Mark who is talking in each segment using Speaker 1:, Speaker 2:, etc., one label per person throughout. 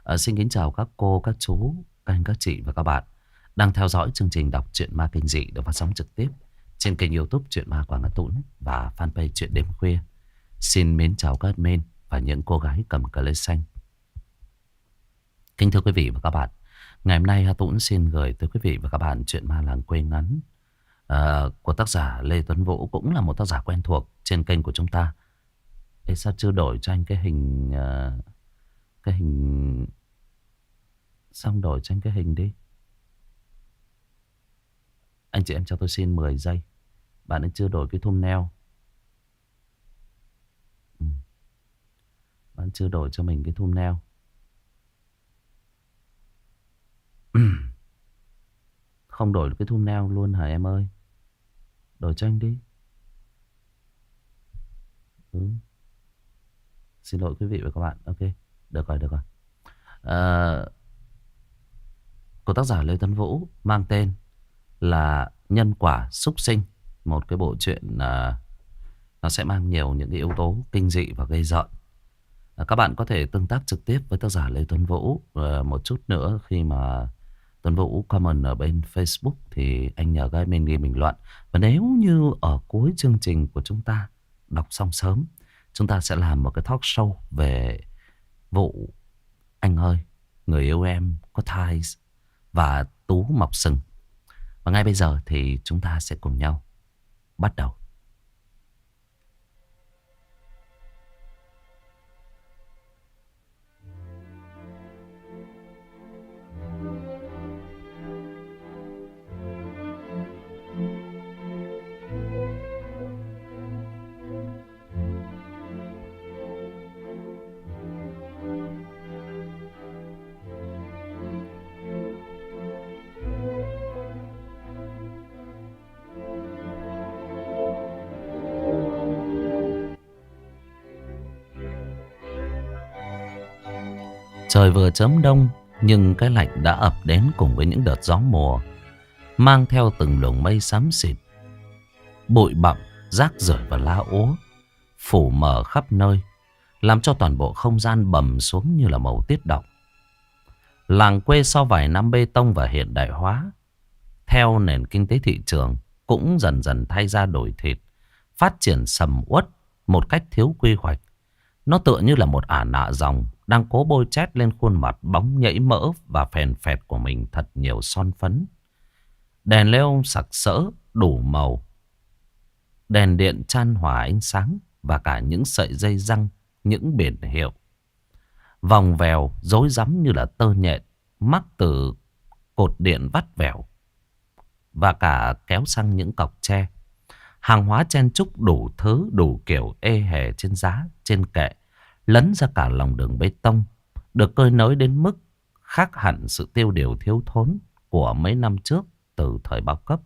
Speaker 1: Xin kính chào các cô, các chú, các anh, các chị và các bạn đang theo dõi chương trình đọc truyện ma kinh dị được phát sóng trực tiếp trên kênh YouTube Truyện Ma Quảng Ngã Tũng và fanpage Truyện Đêm Khuya. Xin mến chào các admin và những cô gái cầm cờ lê xanh. Kính thưa quý vị và các bạn, ngày hôm nay Hà Tũng xin gửi tới quý vị và các bạn truyện ma làng quê ngắn của tác giả Lê Tuấn Vũ, cũng là một tác giả quen thuộc trên kênh của chúng ta. Ê, sao chưa đổi cho anh cái hình xong đổi cho anh cái hình đi. Anh chị em cho tôi xin 10 giây. Bạn ấy chưa đổi cái thumbnail. Bạn chưa đổi cho mình cái thumbnail. Không đổi cái thumbnail luôn hả em ơi? Đổi cho anh đi. Xin lỗi quý vị và các bạn. Ok, được rồi, được rồi. Của tác giả Lê Tuấn Vũ mang tên là Nhân Quả Súc Sinh. Một cái bộ truyện nó sẽ mang nhiều những cái yếu tố kinh dị và gây rợn. Các bạn có thể tương tác trực tiếp với tác giả Lê Tuấn Vũ. Một chút nữa khi mà Tuấn Vũ comment ở bên Facebook thì anh nhờ các mình ghi bình luận. Và nếu như ở cuối chương trình của chúng ta đọc xong sớm, chúng ta sẽ làm một cái talk show về vụ Anh ơi, người yêu em có thai và Tú mọc sừng. Và ngay bây giờ thì chúng ta sẽ cùng nhau bắt đầu. Trời vừa chớm đông, nhưng cái lạnh đã ập đến cùng với những đợt gió mùa, mang theo từng luồng mây xám xịt, bụi bặm, rác rưởi và lá úa phủ mờ khắp nơi, làm cho toàn bộ không gian bầm xuống như là màu tiết đọng. Làng quê sau vài năm bê tông và hiện đại hóa, theo nền kinh tế thị trường cũng dần dần thay da đổi thịt, phát triển sầm uất một cách thiếu quy hoạch. Nó tựa như là một ả nạ dòng đang cố bôi chét lên khuôn mặt bóng nhảy mỡ và phèn phẹt của mình thật nhiều son phấn. Đèn leo sặc sỡ đủ màu, đèn điện chan hòa ánh sáng và cả những sợi dây răng, những biển hiệu vòng vèo rối rắm như là tơ nhện mắc từ cột điện vắt vẻo và cả kéo sang những cọc tre. Hàng hóa chen chúc đủ thứ đủ kiểu ê hề trên giá, trên kệ, lấn ra cả lòng đường bê tông, được cơi nới đến mức khác hẳn sự tiêu điều thiếu thốn của mấy năm trước từ thời bao cấp.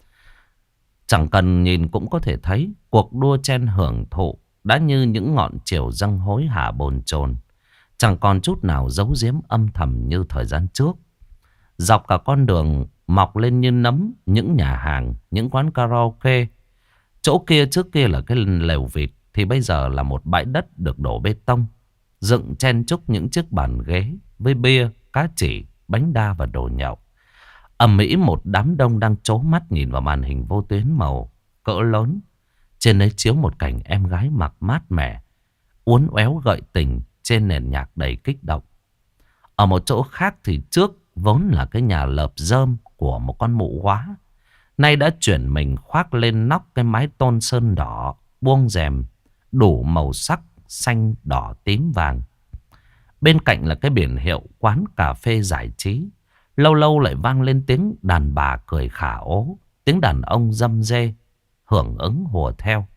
Speaker 1: Chẳng cần nhìn cũng có thể thấy cuộc đua chen hưởng thụ đã như những ngọn chiều răng hối hả bồn chồn, chẳng còn chút nào giấu giếm âm thầm như thời gian trước. Dọc cả con đường mọc lên như nấm những nhà hàng, những quán karaoke. Chỗ kia trước kia là cái lều vịt thì bây giờ là một bãi đất được đổ bê tông, dựng chen chúc những chiếc bàn ghế với bia, cá chỉ, bánh đa và đồ nhậu. Ầm ĩ một đám đông đang trố mắt nhìn vào màn hình vô tuyến màu cỡ lớn. Trên ấy chiếu một cảnh em gái mặc mát mẻ, uốn éo gợi tình trên nền nhạc đầy kích động. Ở một chỗ khác thì trước vốn là cái nhà lợp rơm của một con mụ hóa, nay đã chuyển mình khoác lên nóc cái mái tôn sơn đỏ, buông rèm đủ màu sắc xanh, đỏ, tím, vàng. Bên cạnh là cái biển hiệu quán cà phê giải trí. Lâu lâu lại vang lên tiếng đàn bà cười khả ố, tiếng đàn ông râm rê hưởng ứng hùa theo.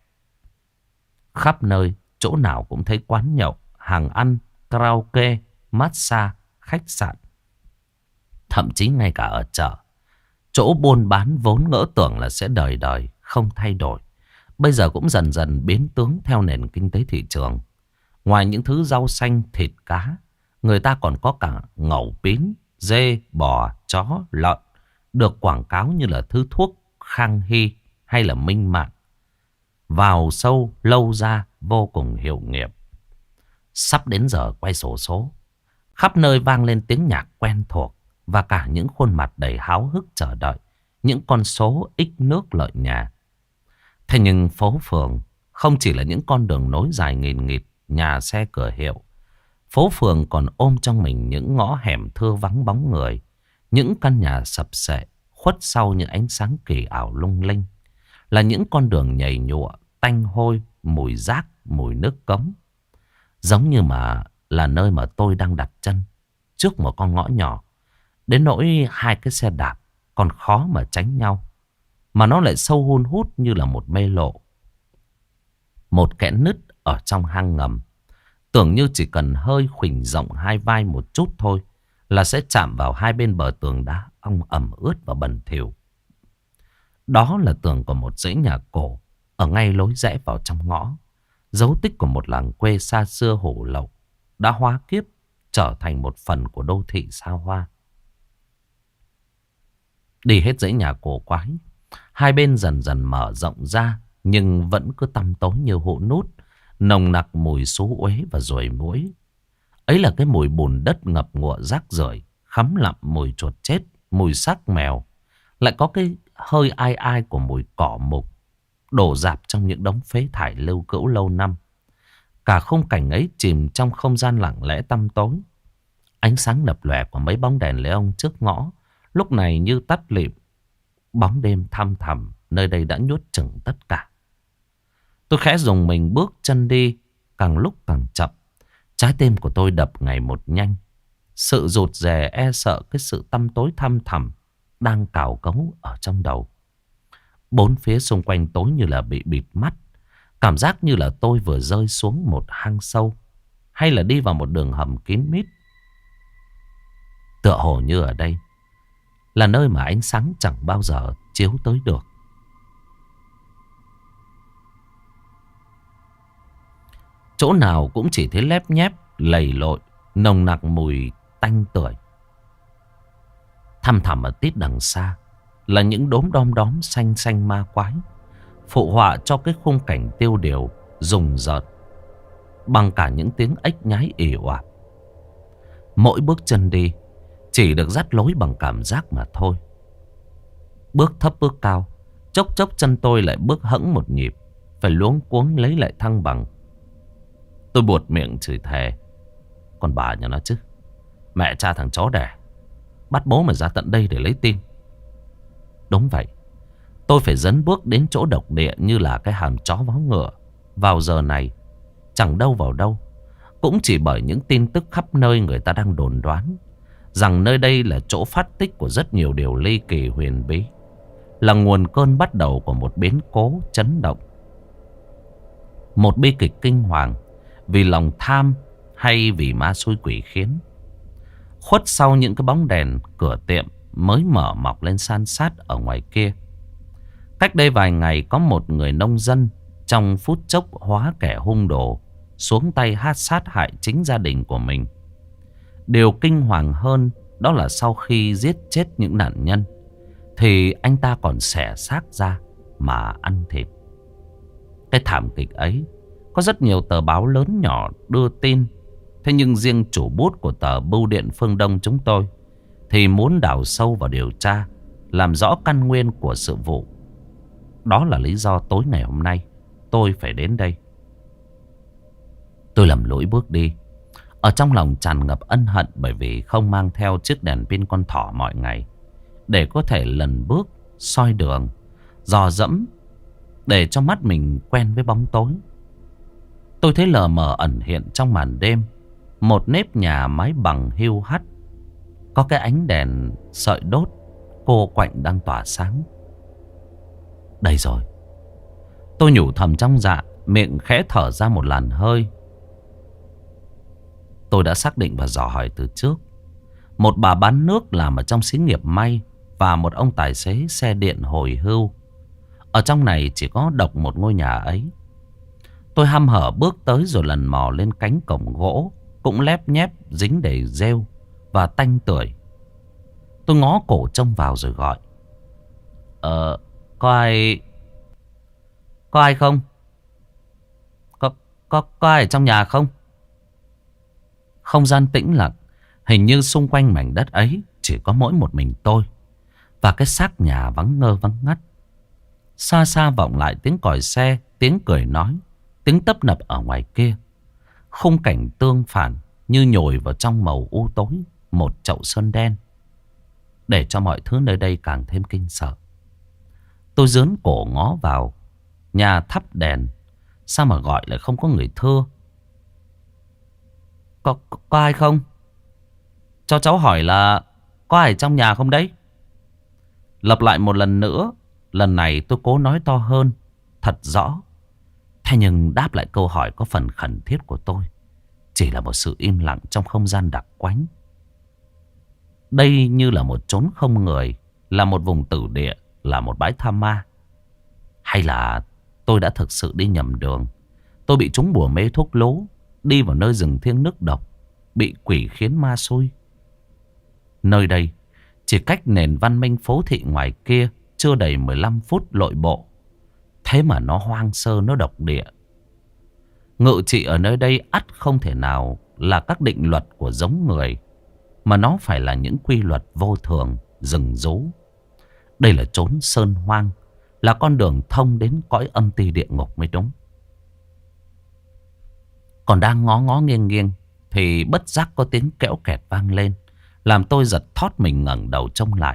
Speaker 1: Khắp nơi, chỗ nào cũng thấy quán nhậu, hàng ăn, karaoke, massage, khách sạn. Thậm chí ngay cả ở chợ, chỗ buôn bán vốn ngỡ tưởng là sẽ đời đời không thay đổi, bây giờ cũng dần dần biến tướng theo nền kinh tế thị trường. Ngoài những thứ rau xanh, thịt, cá, người ta còn có cả ngầu pín, dê, bò, chó, lợn, được quảng cáo như là thứ thuốc khang hy hay là minh mạng. Vào sâu lâu ra vô cùng hiệu nghiệm. Sắp đến giờ quay sổ số, Khắp nơi vang lên tiếng nhạc quen thuộc và cả những khuôn mặt đầy háo hức chờ đợi những con số ít nước lợi nhà. Thế nhưng phố phường không chỉ là những con đường nối dài nghìn nghịt nhà xe cửa hiệu. Phố phường còn ôm trong mình những ngõ hẻm thưa vắng bóng người, những căn nhà sập xệ khuất sau những ánh sáng kỳ ảo lung linh, là những con đường nhầy nhụa, tanh hôi, mùi rác, mùi nước cống. Giống như mà là nơi mà tôi đang đặt chân, trước một con ngõ nhỏ, đến nỗi hai cái xe đạp còn khó mà tránh nhau, mà nó lại sâu hun hút như là một mê lộ. Một kẽ nứt ở trong hang ngầm, tưởng như chỉ cần hơi khuỳnh rộng hai vai một chút thôi là sẽ chạm vào hai bên bờ tường đá ong ẩm ướt và bẩn thỉu. Đó là tường của một dãy nhà cổ ở ngay lối rẽ vào trong ngõ, dấu tích của một làng quê xa xưa hủ lậu đã hóa kiếp trở thành một phần của đô thị xa hoa. Đi hết dãy nhà cổ quái, hai bên dần dần mở rộng ra nhưng vẫn cứ tăm tối như hũ nút, nồng nặc mùi xú uế và ruồi muỗi. Ấy là cái mùi bùn đất ngập ngụa rác rưởi, khắm lặm mùi chuột chết, mùi xác mèo, lại có cái hơi ai ai của mùi cỏ mục đổ rạp trong những đống phế thải lưu cữu lâu năm. Cả khung cảnh ấy chìm trong không gian lặng lẽ tăm tối. Ánh sáng lập lòe của mấy bóng đèn led trước ngõ lúc này như tắt lịm. Bóng đêm thăm thẳm nơi đây đã nhốt chừng tất cả. Tôi khẽ dùng mình bước chân đi, càng lúc càng chậm. Trái tim của tôi đập ngày một nhanh. Sự rụt rè e sợ cái sự tăm tối thăm thẳm đang cào cấu ở trong đầu. Bốn phía xung quanh tối như là bị bịt mắt. Cảm giác như là tôi vừa rơi xuống một hang sâu, hay là đi vào một đường hầm kín mít. Tựa hồ như ở đây là nơi mà ánh sáng chẳng bao giờ chiếu tới được. Chỗ nào cũng chỉ thấy lép nhép, lầy lội, nồng nặc mùi tanh tưởi. Thăm thẳm ở tít đằng xa là những đốm đom đóm xanh xanh ma quái, phụ họa cho cái khung cảnh tiêu điều, rùng rợn, bằng cả những tiếng ếch nhái ì oạp. Mỗi bước chân đi chỉ được dắt lối bằng cảm giác mà thôi. Bước thấp bước cao, chốc chốc chân tôi lại bước hẫng một nhịp, phải luống cuống lấy lại thăng bằng. Tôi buột miệng chửi thề: con bà nhà nó chứ, mẹ cha thằng chó đẻ, bắt bố mày ra tận đây để lấy tin. Đúng vậy, tôi phải dấn bước đến chỗ độc địa như là cái hàm chó vó ngựa vào giờ này, chẳng đâu vào đâu. Cũng chỉ bởi những tin tức khắp nơi người ta đang đồn đoán rằng nơi đây là chỗ phát tích của rất nhiều điều ly kỳ huyền bí, là nguồn cơn bắt đầu của một biến cố chấn động, một bi kịch kinh hoàng vì lòng tham hay vì ma xui quỷ khiến. Khuất sau những cái bóng đèn cửa tiệm mới mở mọc lên san sát ở ngoài kia, cách đây vài ngày có một người nông dân trong phút chốc hóa kẻ hung đồ, xuống tay sát hại chính gia đình của mình. Điều kinh hoàng hơn đó là sau khi giết chết những nạn nhân thì anh ta còn xẻ xác ra mà ăn thịt. Cái thảm kịch ấy có rất nhiều tờ báo lớn nhỏ đưa tin. Thế nhưng riêng chủ bút của tờ Bưu điện Phương Đông chúng tôi thì muốn đào sâu vào điều tra, làm rõ căn nguyên của sự vụ. Đó là lý do tối ngày hôm nay tôi phải đến đây. Tôi lầm lũi bước đi, ở trong lòng tràn ngập ân hận bởi vì không mang theo chiếc đèn pin con thỏ mọi ngày để có thể lần bước soi đường, dò dẫm để cho mắt mình quen với bóng tối. Tôi thấy lờ mờ ẩn hiện trong màn đêm một nếp nhà mái bằng hiu hắt, có cái ánh đèn sợi đốt cô quạnh đang tỏa sáng. Đây rồi, tôi nhủ thầm trong dạ, miệng khẽ thở ra một làn hơi. Tôi đã xác định và dò hỏi từ trước. Một bà bán nước làm ở trong xí nghiệp may và một ông tài xế xe điện hồi hưu. Ở trong này chỉ có độc một ngôi nhà ấy. Tôi hăm hở bước tới rồi lần mò lên cánh cổng gỗ, cũng lép nhép dính đầy rêu và tanh tưởi. Tôi ngó cổ trông vào rồi gọi: Có ai không? Có ai ở trong nhà không? Không gian tĩnh lặng, Hình như xung quanh mảnh đất ấy chỉ có mỗi một mình tôi và cái xác nhà vắng ngơ vắng ngắt. Xa xa vọng lại tiếng còi xe, tiếng cười nói, tiếng tấp nập ở ngoài kia. Khung cảnh tương phản như nhồi vào trong màu u tối một chậu sơn đen, để cho mọi thứ nơi đây càng thêm kinh sợ. Tôi dướn cổ ngó vào. Nhà thắp đèn, sao mà gọi lại không có người thưa? Có ai không? Cho cháu hỏi là có ai trong nhà không đấy? Lặp lại một lần nữa. Lần này tôi cố nói to hơn, thật rõ. Thế nhưng đáp lại câu hỏi có phần khẩn thiết của tôi chỉ là một sự im lặng trong không gian đặc quánh. Đây như là một chốn không người, là một vùng tử địa, là một bãi tha ma. Hay là tôi đã thực sự đi nhầm đường? Tôi bị trúng bùa mê thuốc lố, đi vào nơi rừng thiêng nước độc, bị quỷ khiến ma xui. Nơi đây chỉ cách nền văn minh phố thị ngoài kia chưa đầy 15 phút lội bộ. Thế mà nó hoang sơ, nó độc địa. Ngự trị ở nơi đây ắt không thể nào là các định luật của giống người, mà nó phải là những quy luật vô thường, rừng rú. Đây là chốn sơn hoang, là con đường thông đến cõi âm ti địa ngục mới đúng. Còn đang ngó ngó nghiêng nghiêng thì bất giác có tiếng kẽo kẹt vang lên, làm tôi giật thót mình ngẩng đầu trông lại.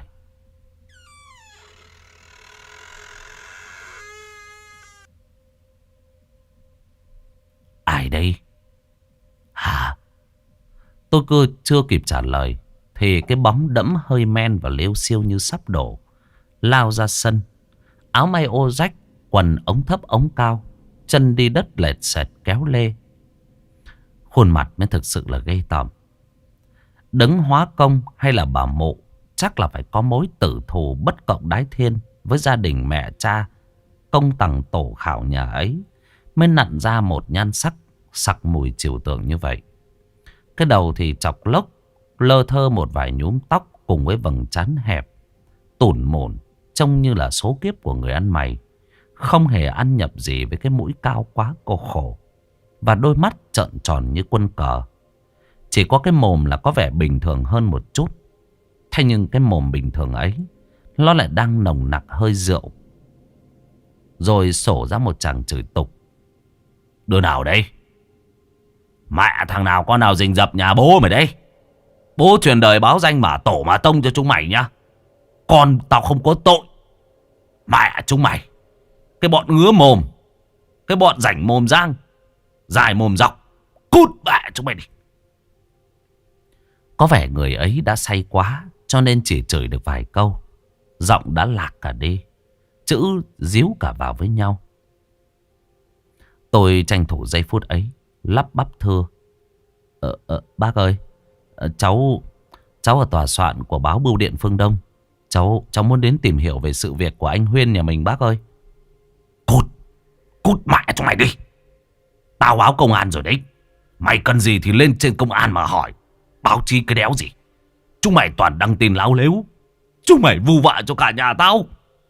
Speaker 1: Ai đây? Hả? Tôi chưa kịp trả lời thì cái bóng đẫm hơi men và liêu xiêu như sắp đổ lao ra sân. Áo may ô rách, quần ống thấp ống cao, chân đi đất lệch sệt kéo lê. Khuôn mặt mới thực sự là ghê tởm. Đấng hóa công hay là bà mụ chắc là phải có mối tử thù bất cộng đái thiên với gia đình mẹ cha công tằng tổ khảo nhà ấy, mới nặn ra một nhan sắc sặc mùi trừu tượng như vậy. Cái đầu thì chọc lốc, lơ thơ một vài nhúm tóc cùng với vầng trán hẹp, tủn mồn, trông như là số kiếp của người ăn mày. Không hề ăn nhập gì với cái mũi cao quá cô khổ và đôi mắt trợn tròn như quân cờ. Chỉ có cái mồm là có vẻ bình thường hơn một chút. Thế nhưng cái mồm bình thường ấy, nó lại đang nồng nặc hơi rượu. Rồi sổ ra một tràng chửi tục. Đứa nào đây? Mẹ thằng nào con nào rình rập nhà bố mày đây? Bố truyền đời báo danh mà tổ mà tông cho chúng mày nhá. Con tao không có tội. Mẹ chúng mày, cái bọn ngứa mồm, cái bọn rảnh mồm giang, dài mồm dọc, cút mẹ chúng mày đi. Có vẻ người ấy đã say quá, cho nên chỉ chửi được vài câu, giọng đã lạc cả đi, chữ díu cả vào với nhau. Tôi tranh thủ giây phút ấy, lắp bắp thưa. Bác ơi, cháu ở tòa soạn của báo Bưu điện Phương Đông. Cháu muốn đến tìm hiểu về sự việc của anh Huyên nhà mình bác ơi. Cút mẹ chúng mày đi. Tao báo công an rồi đấy. Mày cần gì thì lên trên công an mà hỏi. Báo chí cái đéo gì. Chúng mày toàn đăng tin láo lếu. Chúng mày vu vạ cho cả nhà tao.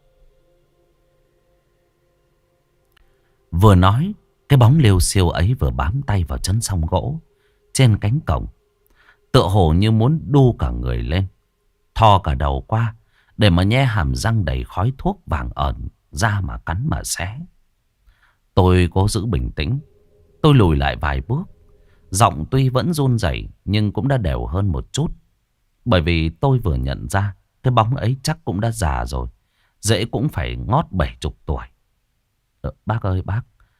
Speaker 1: Vừa nói, cái bóng liêu xiêu ấy vừa bám tay vào chân song gỗ trên cánh cổng, tựa hồ như muốn đu cả người lên, thò cả đầu qua để mà nhe hàm răng đầy khói thuốc vàng ẩn ra mà cắn mà xé. Tôi cố giữ bình tĩnh. Tôi lùi lại vài bước. Giọng tuy vẫn run rẩy nhưng cũng đã đều hơn một chút. Bởi vì tôi vừa nhận ra cái bóng ấy chắc cũng đã già rồi, dễ cũng phải ngót 70 tuổi. Bác ơi bác,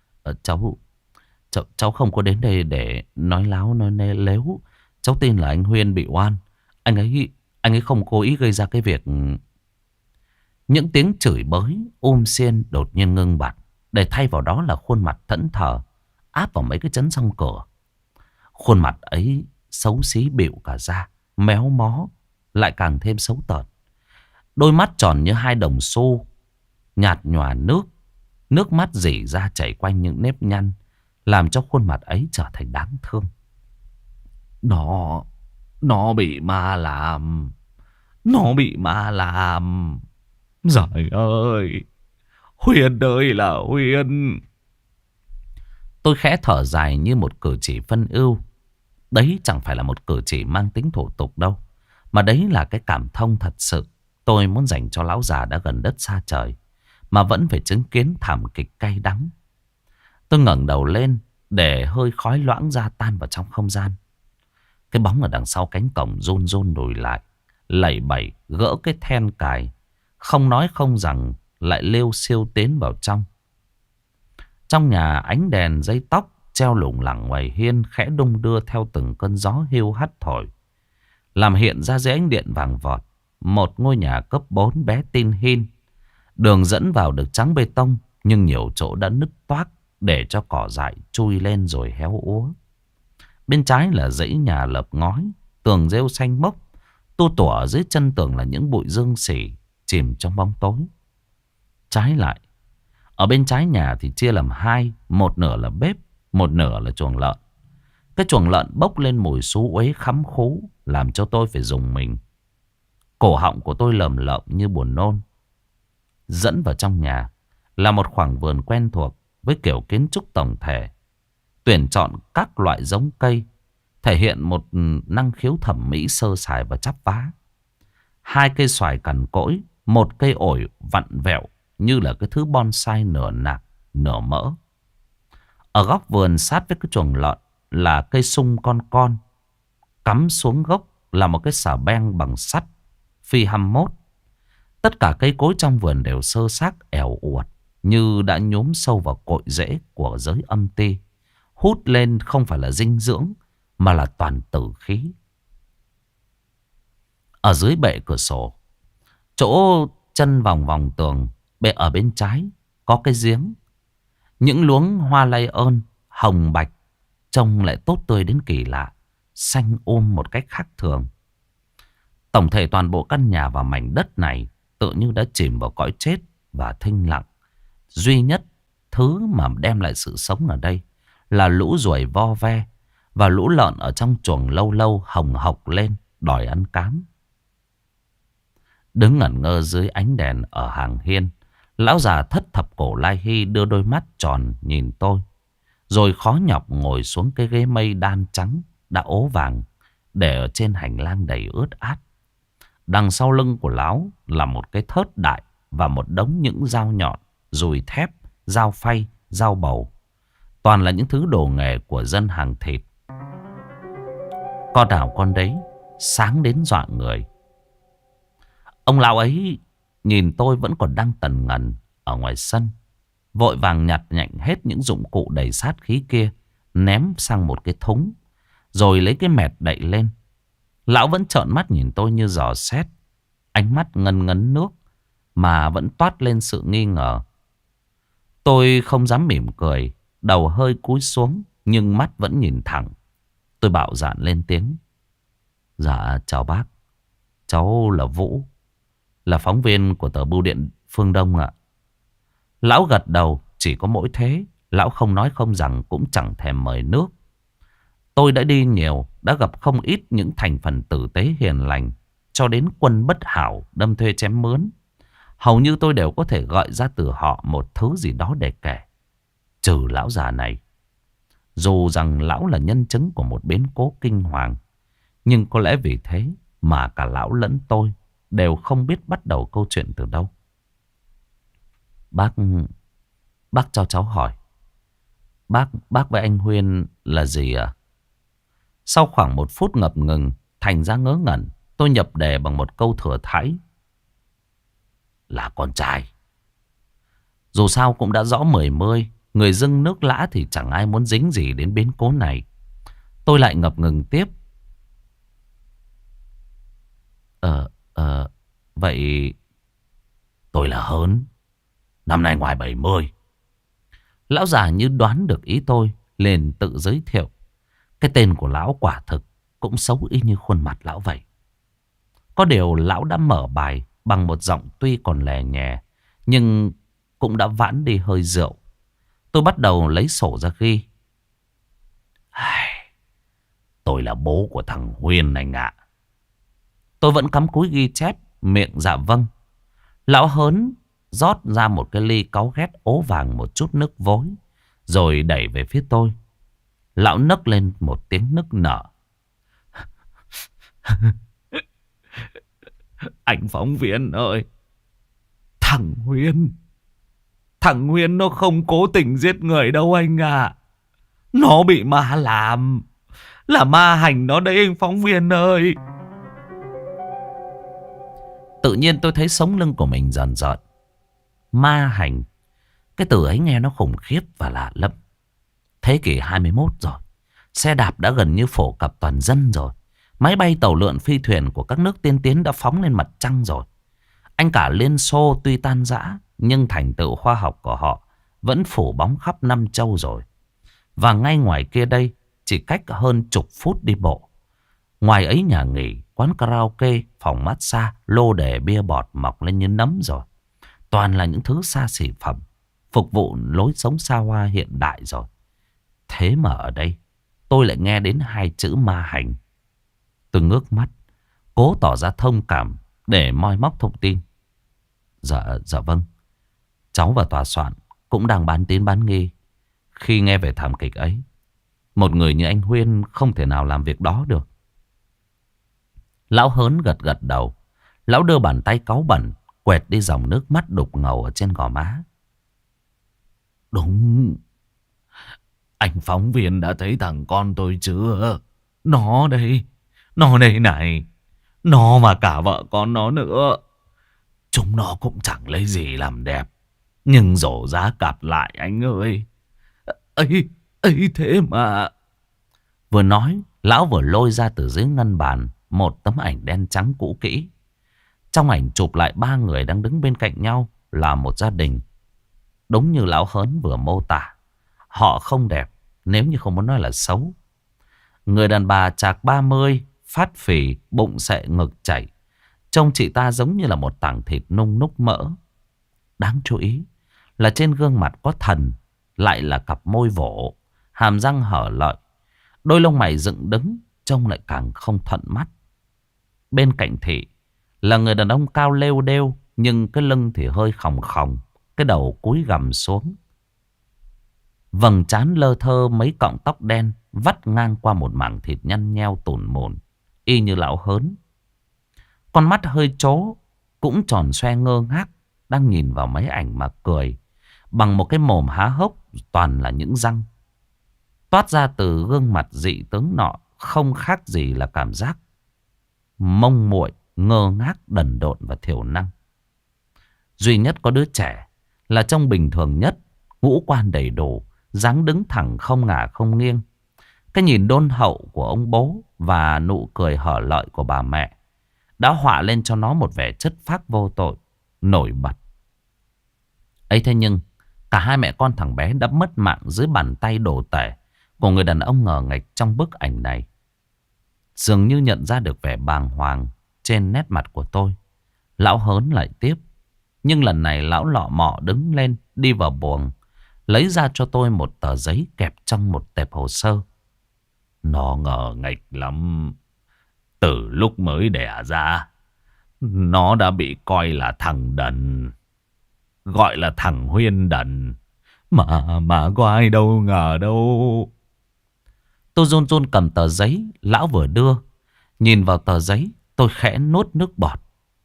Speaker 1: cháu không có đến đây để nói láo nói lếu. Cháu tin là anh Huyên bị oan. Anh ấy không cố ý gây ra cái việc. Những tiếng chửi bới xiên đột nhiên ngưng bặt, để thay vào đó là khuôn mặt thẫn thờ áp vào mấy cái chấn song cửa. Khuôn mặt ấy xấu xí bịu cả da, méo mó, lại càng thêm xấu tợn. Đôi mắt tròn như hai đồng xu, nhạt nhòa nước. Nước mắt rỉ ra chảy quanh những nếp nhăn, làm cho khuôn mặt ấy trở thành đáng thương. Nó bị ma làm. Nó bị ma làm. Giời ơi, Huyền ơi là Huyền. Tôi khẽ thở dài như một cử chỉ phân ưu. Đấy chẳng phải là một cử chỉ mang tính thủ tục đâu, mà đấy là cái cảm thông thật sự tôi muốn dành cho lão già đã gần đất xa trời, mà vẫn phải chứng kiến thảm kịch cay đắng. Tôi ngẩng đầu lên để hơi khói loãng ra tan vào trong không gian. Cái bóng ở đằng sau cánh cổng run run lùi lại, lẩy bẩy gỡ cái then cài, không nói không rằng lại lêu siêu tiến vào trong. Trong nhà ánh đèn dây tóc treo lủng lẳng ngoài hiên khẽ đung đưa theo từng cơn gió hiu hắt thổi, làm hiện ra dưới ánh điện vàng vọt một ngôi nhà cấp 4 bé tin hin. Đường dẫn vào được trắng bê tông, nhưng nhiều chỗ đã nứt toác để cho cỏ dại chui lên rồi héo úa. Bên trái là dãy nhà lợp ngói, tường rêu xanh mốc, tu tủa ở dưới chân tường là những bụi dương xỉ chìm trong bóng tối. Trái lại, ở bên trái nhà thì chia làm hai, một nửa là bếp, một nửa là chuồng lợn. Cái chuồng lợn bốc lên mùi xú uế khắm khú, làm cho tôi phải rùng mình. Cổ họng của tôi lởm lợm như buồn nôn. Dẫn vào trong nhà là một khoảng vườn quen thuộc với kiểu kiến trúc tổng thể, tuyển chọn các loại giống cây, thể hiện một năng khiếu thẩm mỹ sơ sài và chắp vá. Hai cây xoài cằn cỗi, một cây ổi vặn vẹo như là cái thứ bonsai nửa nạc nửa mỡ. Ở góc vườn sát với cái chuồng lợn là cây sung con. Cắm xuống gốc là một cái xà beng bằng sắt phi 21. Tất cả cây cối trong vườn đều sơ xác ẻo uột, như đã nhốm sâu vào cội rễ của giới âm ti, hút lên không phải là dinh dưỡng mà là toàn tử khí. Ở dưới bệ cửa sổ, chỗ chân vòng vòng tường ở bên trái có cái giếng. Những luống hoa lay ơn hồng bạch trông lại tốt tươi đến kỳ lạ, xanh một cách khác thường. Tổng thể toàn bộ căn nhà và mảnh đất này tự như đã chìm vào cõi chết và thinh lặng. Duy nhất thứ mà đem lại sự sống ở đây là lũ ruồi vo ve và lũ lợn ở trong chuồng lâu lâu hồng hộc lên đòi ăn cám. Đứng ngẩn ngơ dưới ánh đèn ở hàng hiên, lão già thất thập cổ lai hy đưa đôi mắt tròn nhìn tôi, rồi khó nhọc ngồi xuống cái ghế mây đan trắng đã ố vàng để ở trên hành lang đầy ướt át. Đằng sau lưng của lão là một cái thớt đại và một đống những dao nhọn, dùi thép, dao phay, dao bầu. Toàn là những thứ đồ nghề của dân hàng thịt. Con nào con đấy, sáng đến dọa người. Ông lão ấy nhìn tôi vẫn còn đang tần ngần ở ngoài sân, vội vàng nhặt nhạnh hết những dụng cụ đầy sát khí kia, ném sang một cái thúng, rồi lấy cái mẹt đậy lên. Lão vẫn trợn mắt nhìn tôi như dò xét, ánh mắt ngân ngấn nước mà vẫn toát lên sự nghi ngờ. Tôi không dám mỉm cười, đầu hơi cúi xuống nhưng mắt vẫn nhìn thẳng. Tôi bạo dạn lên tiếng: "Dạ chào bác, cháu là Vũ, là phóng viên của tờ Bưu điện Phương Đông ạ." Lão gật đầu, chỉ có mỗi thế. Lão không nói không rằng, cũng chẳng thèm mời nước. Tôi đã đi nhiều, đã gặp không ít những thành phần tử tế hiền lành, cho đến quân bất hảo đâm thuê chém mướn. Hầu như tôi đều có thể gọi ra từ họ một thứ gì đó để kể, trừ lão già này. Dù rằng lão là nhân chứng của một biến cố kinh hoàng, nhưng có lẽ vì thế mà cả lão lẫn tôi đều không biết bắt đầu câu chuyện từ đâu. Bác cho cháu hỏi, bác với anh Huyên là gì ạ?" Sau khoảng 1 phút ngập ngừng, thành ra ngớ ngẩn, tôi nhập đề bằng một câu thừa thãi: "Là con trai." Dù sao cũng đã rõ mười mươi, người dưng nước lã thì chẳng ai muốn dính gì đến biến cố này. Tôi lại ngập ngừng tiếp: Vậy tôi là Hớn, năm nay ngoài 70. Lão già như đoán được ý tôi, liền tự giới thiệu. Cái tên của lão quả thực cũng xấu y như khuôn mặt lão vậy. Có điều lão đã mở bài bằng một giọng tuy còn lè nhè, nhưng cũng đã vãn đi hơi rượu. Tôi bắt đầu lấy sổ ra ghi: "Tôi là bố của thằng Huyên anh ạ." Tôi vẫn cắm cúi ghi chép, miệng dạ vâng. Lão Hớn rót ra một cái ly cáu ghét ố vàng một chút nước vối, rồi đẩy về phía tôi. Lão nấc lên một tiếng nức nở,
Speaker 2: Anh phóng viên ơi, thằng Huyên, thằng Huyên nó không cố tình giết người đâu anh à. Nó bị ma làm, là ma hành nó đấy anh phóng viên ơi.
Speaker 1: Tự nhiên tôi thấy sống lưng của mình dần dần. Ma hành, cái từ ấy nghe nó khủng khiếp và lạ lẫm. Thế kỷ 21 rồi, xe đạp đã gần như phổ cập toàn dân rồi. Máy bay, tàu lượn, phi thuyền của các nước tiên tiến đã phóng lên mặt trăng rồi. Anh cả Liên Xô tuy tan rã, nhưng thành tựu khoa học của họ vẫn phủ bóng khắp năm châu rồi. Và ngay ngoài kia đây, chỉ cách hơn chục phút đi bộ, ngoài ấy nhà nghỉ, quán karaoke, phòng massage, lô đề bia bọt mọc lên như nấm rồi. Toàn là những thứ xa xỉ phẩm, phục vụ lối sống xa hoa hiện đại rồi. Thế mà ở đây, tôi lại nghe đến hai chữ ma hành. Tôi ngước mắt, cố tỏ ra thông cảm để moi móc thông tin. Dạ vâng. Cháu và tòa soạn cũng đang bán tín bán nghi khi nghe về thảm kịch ấy. Một người như anh Huyên không thể nào làm việc đó được. Lão Hớn gật gật đầu. Lão đưa bàn tay cáu bẩn quẹt đi dòng nước mắt đục ngầu ở trên gò má.
Speaker 2: Đúng, anh phóng viên đã thấy thằng con tôi chưa? Nó đây này. Nó mà cả vợ con nó nữa. Chúng nó cũng chẳng lấy gì làm đẹp, nhưng rổ giá cặp lại anh ơi. Ấy thế mà.
Speaker 1: Vừa nói, lão vừa lôi ra từ dưới ngăn bàn một tấm ảnh đen trắng cũ kỹ. Trong ảnh chụp lại ba người đang đứng bên cạnh nhau là một gia đình. Đúng như lão Hớn vừa mô tả, họ không đẹp, nếu như không muốn nói là xấu. Người đàn bà chạc 30, phát phì, bụng xệ ngực chảy. Trông chị ta giống như là một tảng thịt nung núc mỡ. Đáng chú ý là trên gương mặt có thần, lại là cặp môi vỗ, hàm răng hở lợi, đôi lông mày dựng đứng, trông lại càng không thuận mắt. Bên cạnh thị là người đàn ông cao lêu đêu, nhưng cái lưng thì hơi khòng khòng, cái đầu cúi gằm xuống. Vầng trán lơ thơ mấy cọng tóc đen vắt ngang qua một mảng thịt nhăn nheo tủn mồn, y như lão Hớn. Con mắt hơi trố, cũng tròn xoe ngơ ngác, đang nhìn vào mấy ảnh mà cười, bằng một cái mồm há hốc toàn là những răng. Toát ra từ gương mặt dị tướng nọ không khác gì là cảm giác mông muội, ngơ ngác, đần độn và thiểu năng. Duy nhất có đứa trẻ là trông bình thường nhất, ngũ quan đầy đủ, dáng đứng thẳng không ngả không nghiêng. Cái nhìn đôn hậu của ông bố và nụ cười hở lợi của bà mẹ đã họa lên cho nó một vẻ chất phác vô tội, nổi bật. Ấy thế nhưng, cả hai mẹ con thằng bé đã mất mạng dưới bàn tay đồ tể của người đàn ông ngờ nghệch trong bức ảnh này. Dường như nhận ra được vẻ bàng hoàng trên nét mặt của tôi, lão Hớn lại tiếp. Nhưng lần này lão lọ mọ đứng lên, đi vào buồng, lấy ra cho tôi một tờ giấy kẹp trong một tệp hồ sơ.
Speaker 2: Nó ngờ nghệch lắm. Từ lúc mới đẻ ra, nó đã bị coi là thằng đần, gọi là thằng Huyên đần. Mà có ai đâu ngờ đâu.
Speaker 1: Tôi run run cầm tờ giấy lão vừa đưa. Nhìn vào tờ giấy, tôi khẽ nuốt nước bọt.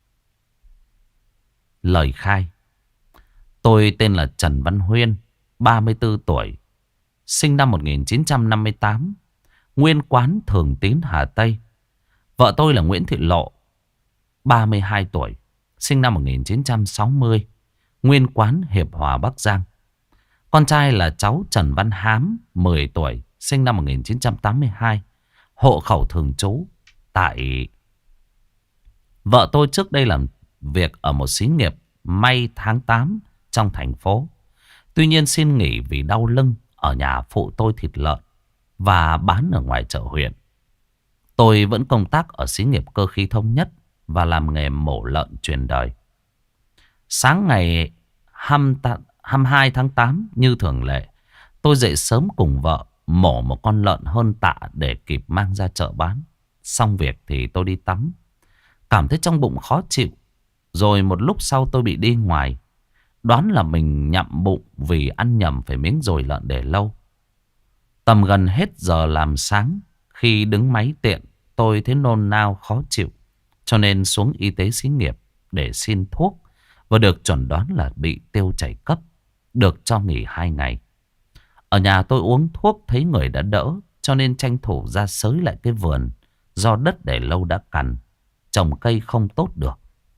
Speaker 1: Lời khai: tôi tên là Trần Văn Huyên, 34 tuổi, sinh năm 1958, nguyên quán Thường Tín, Hà Tây. Vợ tôi là Nguyễn Thị Lộ, 32 tuổi, sinh năm 1960, nguyên quán Hiệp Hòa, Bắc Giang. Con trai là cháu Trần Văn Hám, 10 tuổi, sinh năm 1982, hộ khẩu thường trú tại... Vợ tôi trước đây làm việc ở một xí nghiệp may tháng 8 trong thành phố. Tuy nhiên xin nghỉ vì đau lưng, ở nhà phụ tôi thịt lợn và bán ở ngoài chợ huyện. Tôi vẫn công tác ở xí nghiệp cơ khí Thống Nhất và làm nghề mổ lợn truyền đời. Sáng ngày 22 tháng 8 như thường lệ, tôi dậy sớm cùng vợ mổ một con lợn hơn tạ để kịp mang ra chợ bán. Xong việc thì tôi đi tắm, cảm thấy trong bụng khó chịu. Rồi một lúc sau tôi bị đi ngoài, đoán là mình nhặm bụng vì ăn nhầm phải miếng dồi lợn để lâu. Tầm gần hết giờ làm sáng, khi đứng máy tiện, tôi thấy nôn nao khó chịu, cho nên xuống y tế xí nghiệp để xin thuốc và được chẩn đoán là bị tiêu chảy cấp, được cho nghỉ 2 ngày. Ở nhà tôi uống thuốc thấy người đã đỡ, cho nên tranh thủ ra xới lại cái vườn do đất để lâu đã cằn, trồng cây không tốt được.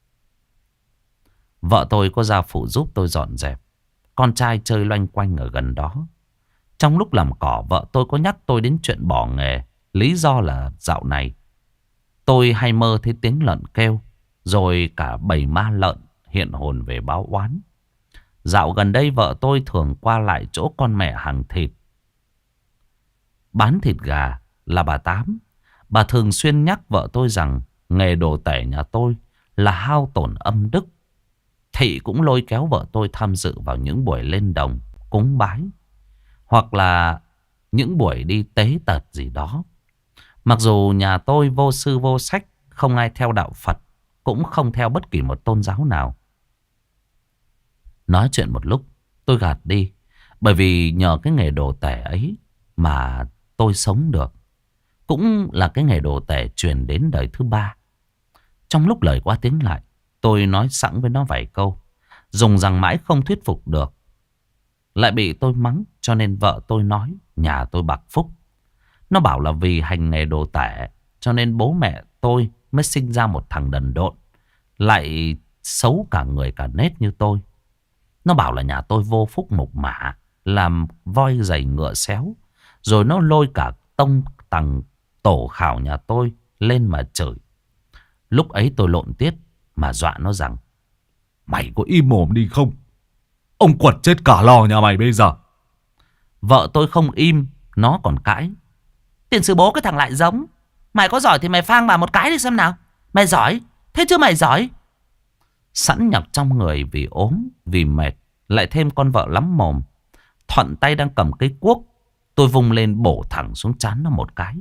Speaker 1: Vợ tôi có ra phụ giúp tôi dọn dẹp. Con trai chơi loanh quanh ở gần đó. Trong lúc làm cỏ, vợ tôi có nhắc tôi đến chuyện bỏ nghề. Lý do là dạo này tôi hay mơ thấy tiếng lợn kêu, rồi cả bầy ma lợn hiện hồn về báo oán. Dạo gần đây vợ tôi thường qua lại chỗ con mẹ hàng thịt bán thịt gà là bà Tám. Bà thường xuyên nhắc vợ tôi rằng nghề đồ tể nhà tôi là hao tổn âm đức. Thị cũng lôi kéo vợ tôi tham dự vào những buổi lên đồng cúng bái, hoặc là những buổi đi tế tật gì đó. Mặc dù nhà tôi vô sư vô sách, không ai theo đạo Phật, cũng không theo bất kỳ một tôn giáo nào. Nói chuyện một lúc tôi gạt đi, bởi vì nhờ cái nghề đồ tể ấy mà tôi sống được. Cũng là cái nghề đồ tể truyền đến đời thứ 3. Trong lúc lời qua tiếng lại, tôi nói sẵn với nó vài câu, dùng rằng mãi không thuyết phục được, lại bị tôi mắng. Cho nên vợ tôi nói nhà tôi bạc phúc. Nó bảo là vì hành nghề đồ tể cho nên bố mẹ tôi mới sinh ra một thằng đần độn, lại xấu cả người cả nết như tôi. Nó bảo là nhà tôi vô phúc mộc mã, làm voi giày ngựa xéo. Rồi nó lôi cả tông tằng tổ khảo nhà tôi lên mà chửi. Lúc ấy tôi lộn tiết mà dọa nó rằng:
Speaker 2: mày có im mồm đi không? Ông quật chết cả lò nhà mày bây giờ.
Speaker 1: Vợ tôi không im, nó còn cãi: tiền sư bố cái thằng lại giống. Mày có giỏi thì mày phang bà một cái đi xem nào. Mày giỏi, thế chứ mày giỏi. Sẵn nhọc trong người vì ốm, vì mệt, lại thêm con vợ lắm mồm. Thuận tay đang cầm cây cuốc, tôi vung lên bổ thẳng xuống trán nó một cái.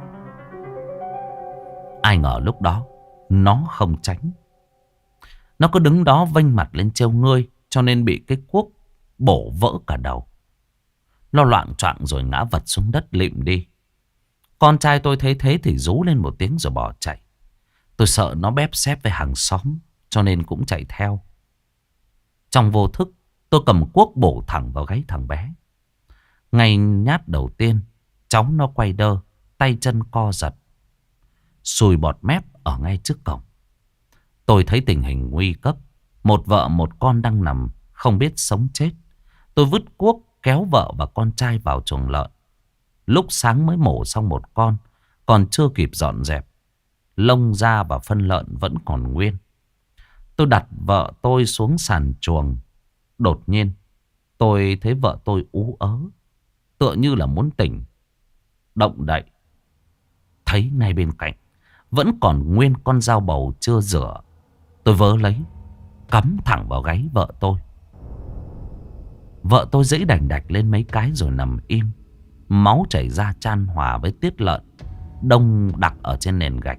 Speaker 1: Ai ngờ lúc đó nó không tránh. Nó cứ đứng đó vênh mặt lên trêu ngươi, cho nên bị cái cuốc bổ vỡ cả đầu. Nó loạng choạng rồi ngã vật xuống đất lịm đi. Con trai tôi thấy thế thì rú lên một tiếng rồi bỏ chạy. Tôi sợ nó bép xép với hàng xóm, cho nên cũng chạy theo. Trong vô thức, tôi cầm cuốc bổ thẳng vào gáy thằng bé. Ngay nhát đầu tiên, cháu nó quay đơ, tay chân co giật, sùi bọt mép ở ngay trước cổng. Tôi thấy tình hình nguy cấp, một vợ một con đang nằm không biết sống chết. Tôi vứt cuốc kéo vợ và con trai vào chuồng lợn. Lúc sáng mới mổ xong một con, còn chưa kịp dọn dẹp. Lông da và phân lợn vẫn còn nguyên. Tôi đặt vợ tôi xuống sàn chuồng. Đột nhiên tôi thấy vợ tôi ú ớ, tựa như là muốn tỉnh. Động đậy, thấy ngay bên cạnh vẫn còn nguyên con dao bầu chưa rửa. Tôi vớ lấy, cắm thẳng vào gáy vợ tôi. Vợ tôi giãy đành đạch lên mấy cái rồi nằm im. Máu chảy ra chan hòa với tiết lợn đông đặc ở trên nền gạch.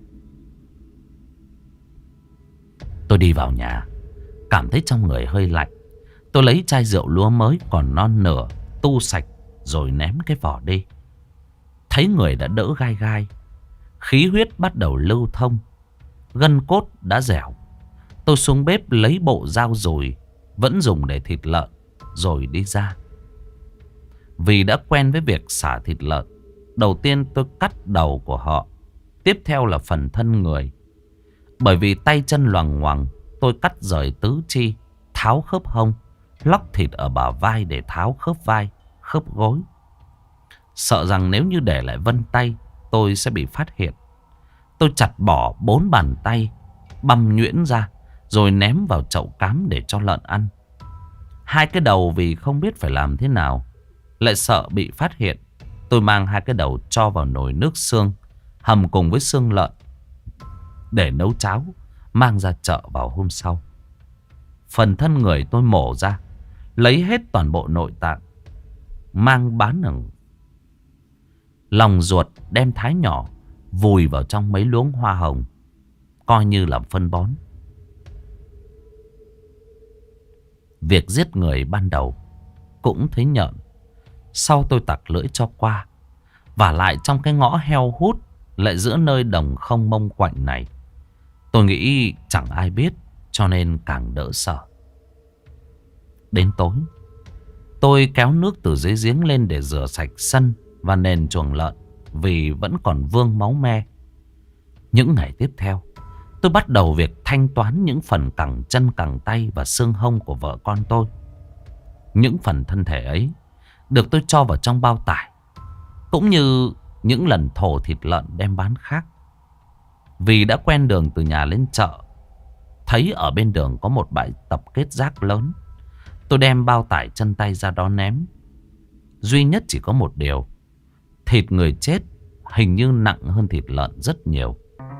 Speaker 1: Tôi đi vào nhà, cảm thấy trong người hơi lạnh. Tôi lấy chai rượu lúa mới còn non nửa, tu sạch rồi ném cái vỏ đi. Thấy người đã đỡ gai gai, khí huyết bắt đầu lưu thông, gân cốt đã dẻo. Tôi xuống bếp lấy bộ dao dùi vẫn dùng để thịt lợn rồi đi ra. Vì đã quen với việc xả thịt lợn, đầu tiên tôi cắt đầu của họ, tiếp theo là phần thân người. Bởi vì tay chân loằng ngoằng, tôi cắt rời tứ chi, tháo khớp hông, lóc thịt ở bả vai để tháo khớp vai, khớp gối. Sợ rằng nếu như để lại vân tay, tôi sẽ bị phát hiện. Tôi chặt bỏ 4 bàn tay, băm nhuyễn ra, rồi ném vào chậu cám để cho lợn ăn. 2 cái đầu vì không biết phải làm thế nào, lại sợ bị phát hiện, tôi mang 2 cái đầu cho vào nồi nước xương, hầm cùng với xương lợn để nấu cháo, mang ra chợ vào hôm sau. Phần thân người tôi mổ ra, lấy hết toàn bộ nội tạng, mang bán ở lòng ruột, đem thái nhỏ, vùi vào trong mấy luống hoa hồng, coi như là phân bón. Việc giết người ban đầu cũng thấy nhợn. Sau tôi tặc lưỡi cho qua. Và lại trong cái ngõ heo hút, lại giữa nơi đồng không mông quạnh này, Tôi nghĩ chẳng ai biết, cho nên càng đỡ sợ. Đến tối, tôi kéo nước từ dưới giếng lên để rửa sạch sân và nền chuồng lợn, vì vẫn còn vương máu me. Những ngày tiếp theo, tôi bắt đầu việc thanh toán những phần cẳng chân cẳng tay và xương hông của vợ con tôi. Những phần thân thể ấy được tôi cho vào trong bao tải, cũng như những lần thổ thịt lợn đem bán khác. Vì đã quen đường từ nhà lên chợ, thấy ở bên đường có một bãi tập kết rác lớn, tôi đem bao tải chân tay ra đó ném. Duy nhất chỉ có một điều, thịt người chết hình như nặng hơn thịt lợn rất nhiều.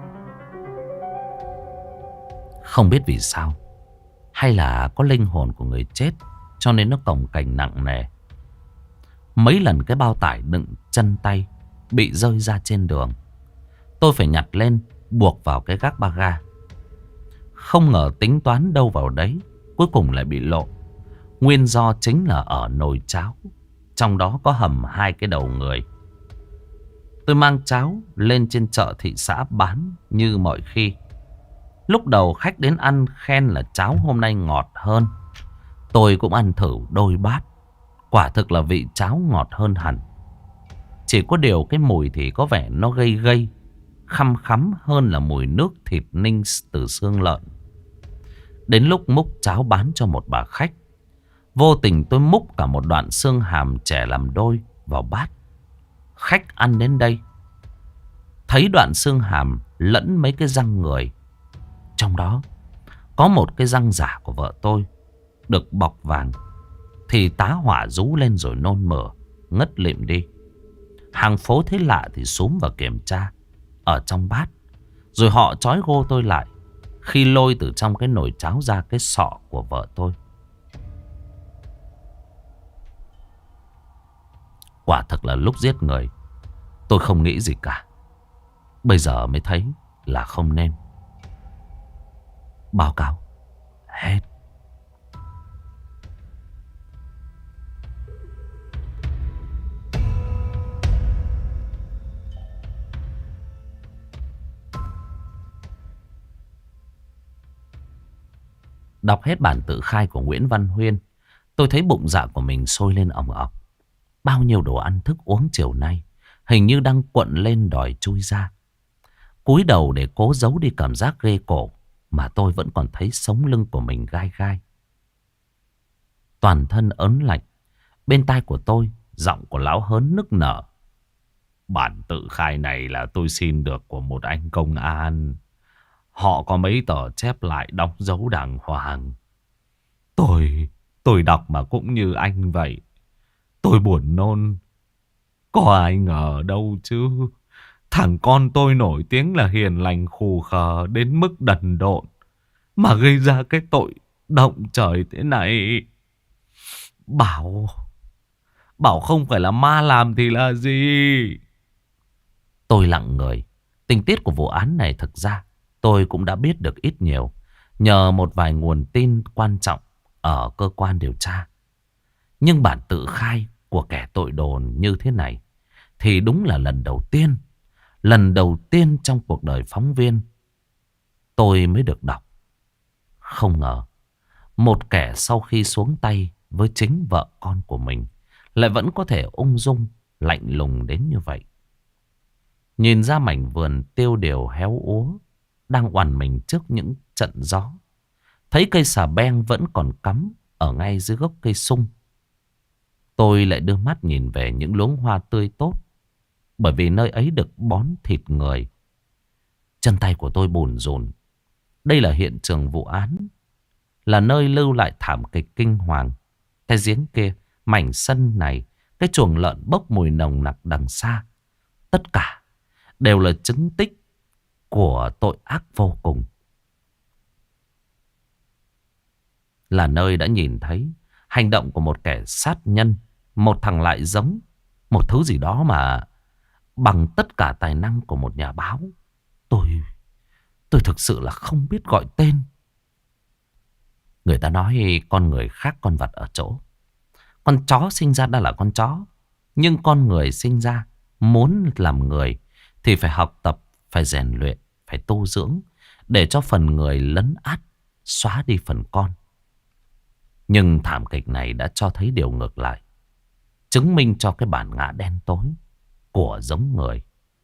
Speaker 1: Không biết vì sao, hay là có linh hồn của người chết, cho nên nó cồng kềnh nặng nề. Mấy lần cái bao tải đựng chân tay bị rơi ra trên đường, tôi phải nhặt lên buộc vào cái gác ba ga. Không ngờ tính toán đâu vào đấy, cuối cùng lại bị lộ. Nguyên do chính là ở nồi cháo, trong đó có hầm 2 cái đầu người. Tôi mang cháo lên trên chợ thị xã bán như mọi khi. Lúc đầu khách đến ăn khen là cháo hôm nay ngọt hơn. Tôi cũng ăn thử đôi bát. Quả thực là vị cháo ngọt hơn hẳn. Chỉ có điều cái mùi thì có vẻ nó gây gây, khăm khắm hơn là mùi nước thịt ninh từ xương lợn. Đến lúc múc cháo bán cho một bà khách, vô tình tôi múc cả một đoạn xương hàm chẻ làm đôi vào bát. Khách ăn đến đây, thấy đoạn xương hàm lẫn mấy cái răng người. Trong đó có một cái răng giả của vợ tôi, được bọc vàng, thì tá hỏa rú lên rồi nôn mửa, ngất lịm đi. Hàng phố thấy lạ thì xúm vào kiểm tra ở trong bát. Rồi họ trói gô tôi lại khi lôi từ trong cái nồi cháo ra cái sọ của vợ tôi. Quả thực là lúc giết người, tôi không nghĩ gì cả. Bây giờ mới thấy là không nên. Báo cáo hết. Đọc hết bản tự khai của Nguyễn Văn Huyên, tôi thấy bụng dạ của mình sôi lên ỏng ọc. Bao nhiêu đồ ăn thức uống chiều nay hình như đang cuộn lên đòi chui ra. Cúi đầu để cố giấu đi cảm giác ghê cổ, mà tôi vẫn còn thấy sống lưng của mình gai gai. Toàn thân ớn lạnh. Bên tai của tôi, giọng của lão hớn nức nở. Bản tự khai này là tôi xin được của một anh công an. Họ có mấy tờ chép lại đóng dấu đàng hoàng. Tôi đọc mà cũng như anh vậy. Tôi buồn nôn. Có ai ngờ đâu chứ. Thằng con tôi nổi tiếng là hiền lành khù khờ đến mức đần độn, mà gây ra cái tội động trời thế này. Bảo không phải là ma làm thì là gì? Tôi lặng người. Tình tiết của vụ án này thực ra tôi cũng đã biết được ít nhiều, nhờ một vài nguồn tin quan trọng ở cơ quan điều tra. Nhưng bản tự khai của kẻ tội đồ như thế này thì đúng là lần đầu tiên. Lần đầu tiên trong cuộc đời phóng viên tôi mới được đọc. Không ngờ một kẻ sau khi xuống tay với chính vợ con của mình lại vẫn có thể ung dung, lạnh lùng đến như vậy. Nhìn ra mảnh vườn tiêu điều héo úa đang oằn mình trước những trận gió, thấy cây xà beng vẫn còn cắm ở ngay dưới gốc cây sung, tôi lại đưa mắt nhìn về những luống hoa tươi tốt, bởi vì nơi ấy được bón thịt người. Chân tay của tôi bùn rùn. Đây là hiện trường vụ án, là nơi lưu lại thảm kịch kinh hoàng. Cái giếng kia, mảnh sân này, cái chuồng lợn bốc mùi nồng nặc đằng xa, tất cả đều là chứng tích của tội ác vô cùng. Là nơi đã nhìn thấy hành động của một kẻ sát nhân, một thằng lại giống, một thứ gì đó mà bằng tất cả tài năng của một nhà báo. Tôi thực sự là không biết gọi tên. Người ta nói con người khác con vật ở chỗ, con chó sinh ra đã là con chó, nhưng con người sinh ra muốn làm người thì phải học tập, phải rèn luyện, phải tu dưỡng để cho phần người lấn át xóa đi phần con. Nhưng thảm kịch này đã cho thấy điều ngược lại, chứng minh cho cái bản ngã đen tối của giống người.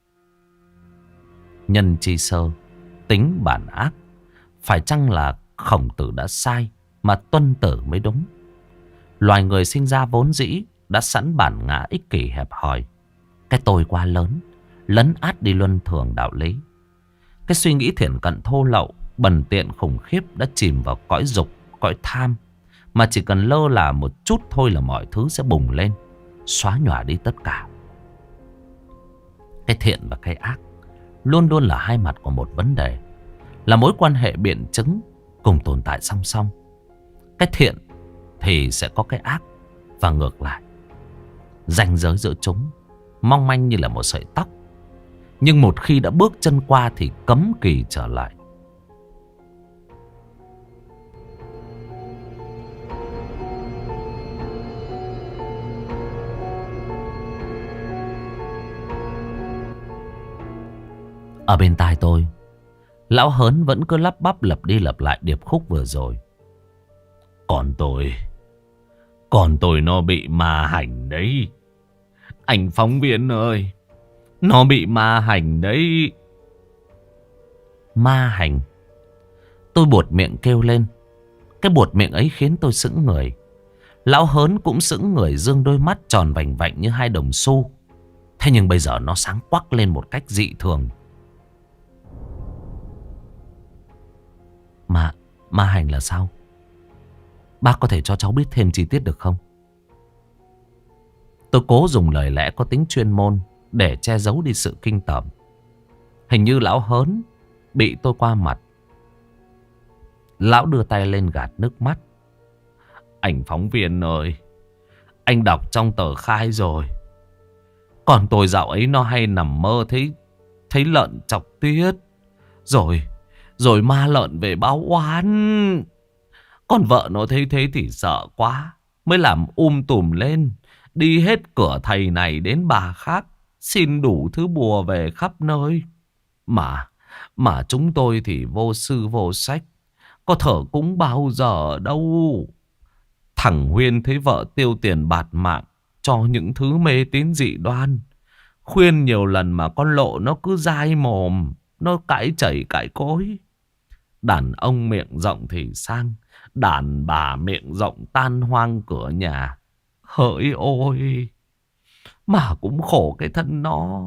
Speaker 1: Nhân chi sơ, tính bản ác. Phải chăng là Khổng Tử đã sai mà Tuân Tử mới đúng? Loài người sinh ra vốn dĩ đã sẵn bản ngã ích kỷ hẹp hòi. Cái tôi quá lớn, lấn át đi luân thường đạo lý. Cái suy nghĩ thiển cận thô lậu, bần tiện khủng khiếp đã chìm vào cõi dục, cõi tham. Mà chỉ cần lơ là một chút thôi là mọi thứ sẽ bùng lên, xóa nhòa đi tất cả. Cái thiện và cái ác luôn luôn là hai mặt của một vấn đề, là mối quan hệ biện chứng cùng tồn tại song song. Cái thiện thì sẽ có cái ác, và ngược lại. Ranh giới giữa chúng mong manh như là một sợi tóc, nhưng một khi đã bước chân qua thì cấm kỳ trở lại. Ở bên tai tôi, lão Hớn vẫn cứ lắp bắp lặp đi lặp lại điệp khúc vừa rồi. Còn tôi nó bị ma hành đấy. Anh phóng viên ơi, nó bị ma hành đấy. Ma hành? Tôi buột miệng kêu lên. Cái buột miệng ấy khiến tôi sững người. Lão Hớn cũng sững người, dương đôi mắt tròn vành vạnh như hai đồng xu. Thế nhưng bây giờ nó sáng quắc lên một cách dị thường. Ma hành là sao? Bác có thể cho cháu biết thêm chi tiết được không? Tôi cố dùng lời lẽ có tính chuyên môn để che giấu đi sự kinh tởm. Hình như lão Hớn bị tôi qua mặt. Lão đưa tay lên gạt nước mắt. Anh phóng viên ơi, anh đọc trong tờ khai rồi. Còn tôi dạo ấy nó hay nằm mơ thấy lợn chọc tiết. Rồi ma lợn về báo oán. Còn vợ nó thấy thế thì sợ quá, mới làm tùm lên, đi hết cửa thầy này đến bà khác, xin đủ thứ bùa về khắp nơi. Mà chúng tôi thì vô sư vô sách, có thở cúng bao giờ đâu. Thằng Huyên thấy vợ tiêu tiền bạt mạng cho những thứ mê tín dị đoan. Khuyên nhiều lần mà con Lộ nó cứ dai mồm, nó cãi chảy cãi cối. Đàn ông miệng rộng thì sang, đàn bà miệng rộng tan hoang cửa nhà. Hỡi ôi, mà cũng khổ cái thân nó.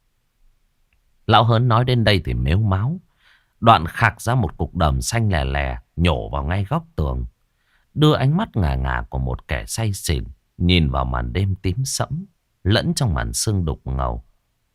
Speaker 1: Lão Hớn nói đến đây thì mếu máu. Đoạn khạc ra một cục đờm xanh lè lè, nhổ vào ngay góc tường. Đưa ánh mắt ngà ngà của một kẻ say xỉn nhìn vào màn đêm tím sẫm lẫn trong màn sương đục ngầu.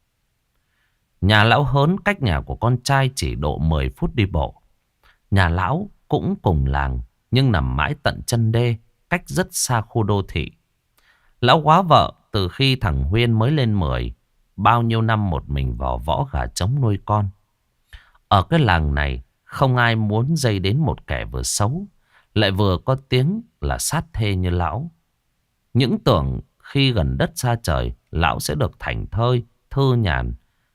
Speaker 1: Nhà lão Hớn cách nhà của con trai chỉ độ 10 phút đi bộ. Nhà lão cũng cùng làng nhưng nằm mãi tận chân đê, cách rất xa khu đô thị. Lão quá vợ từ khi thằng Huyên mới lên 10, bao nhiêu năm một mình vò võ gà trống nuôi con. Ở cái làng này không ai muốn dây đến một kẻ vừa xấu lại vừa có tiếng là sát thê như lão. Những tưởng khi gần đất xa trời lão sẽ được thảnh thơi, thư nhàn.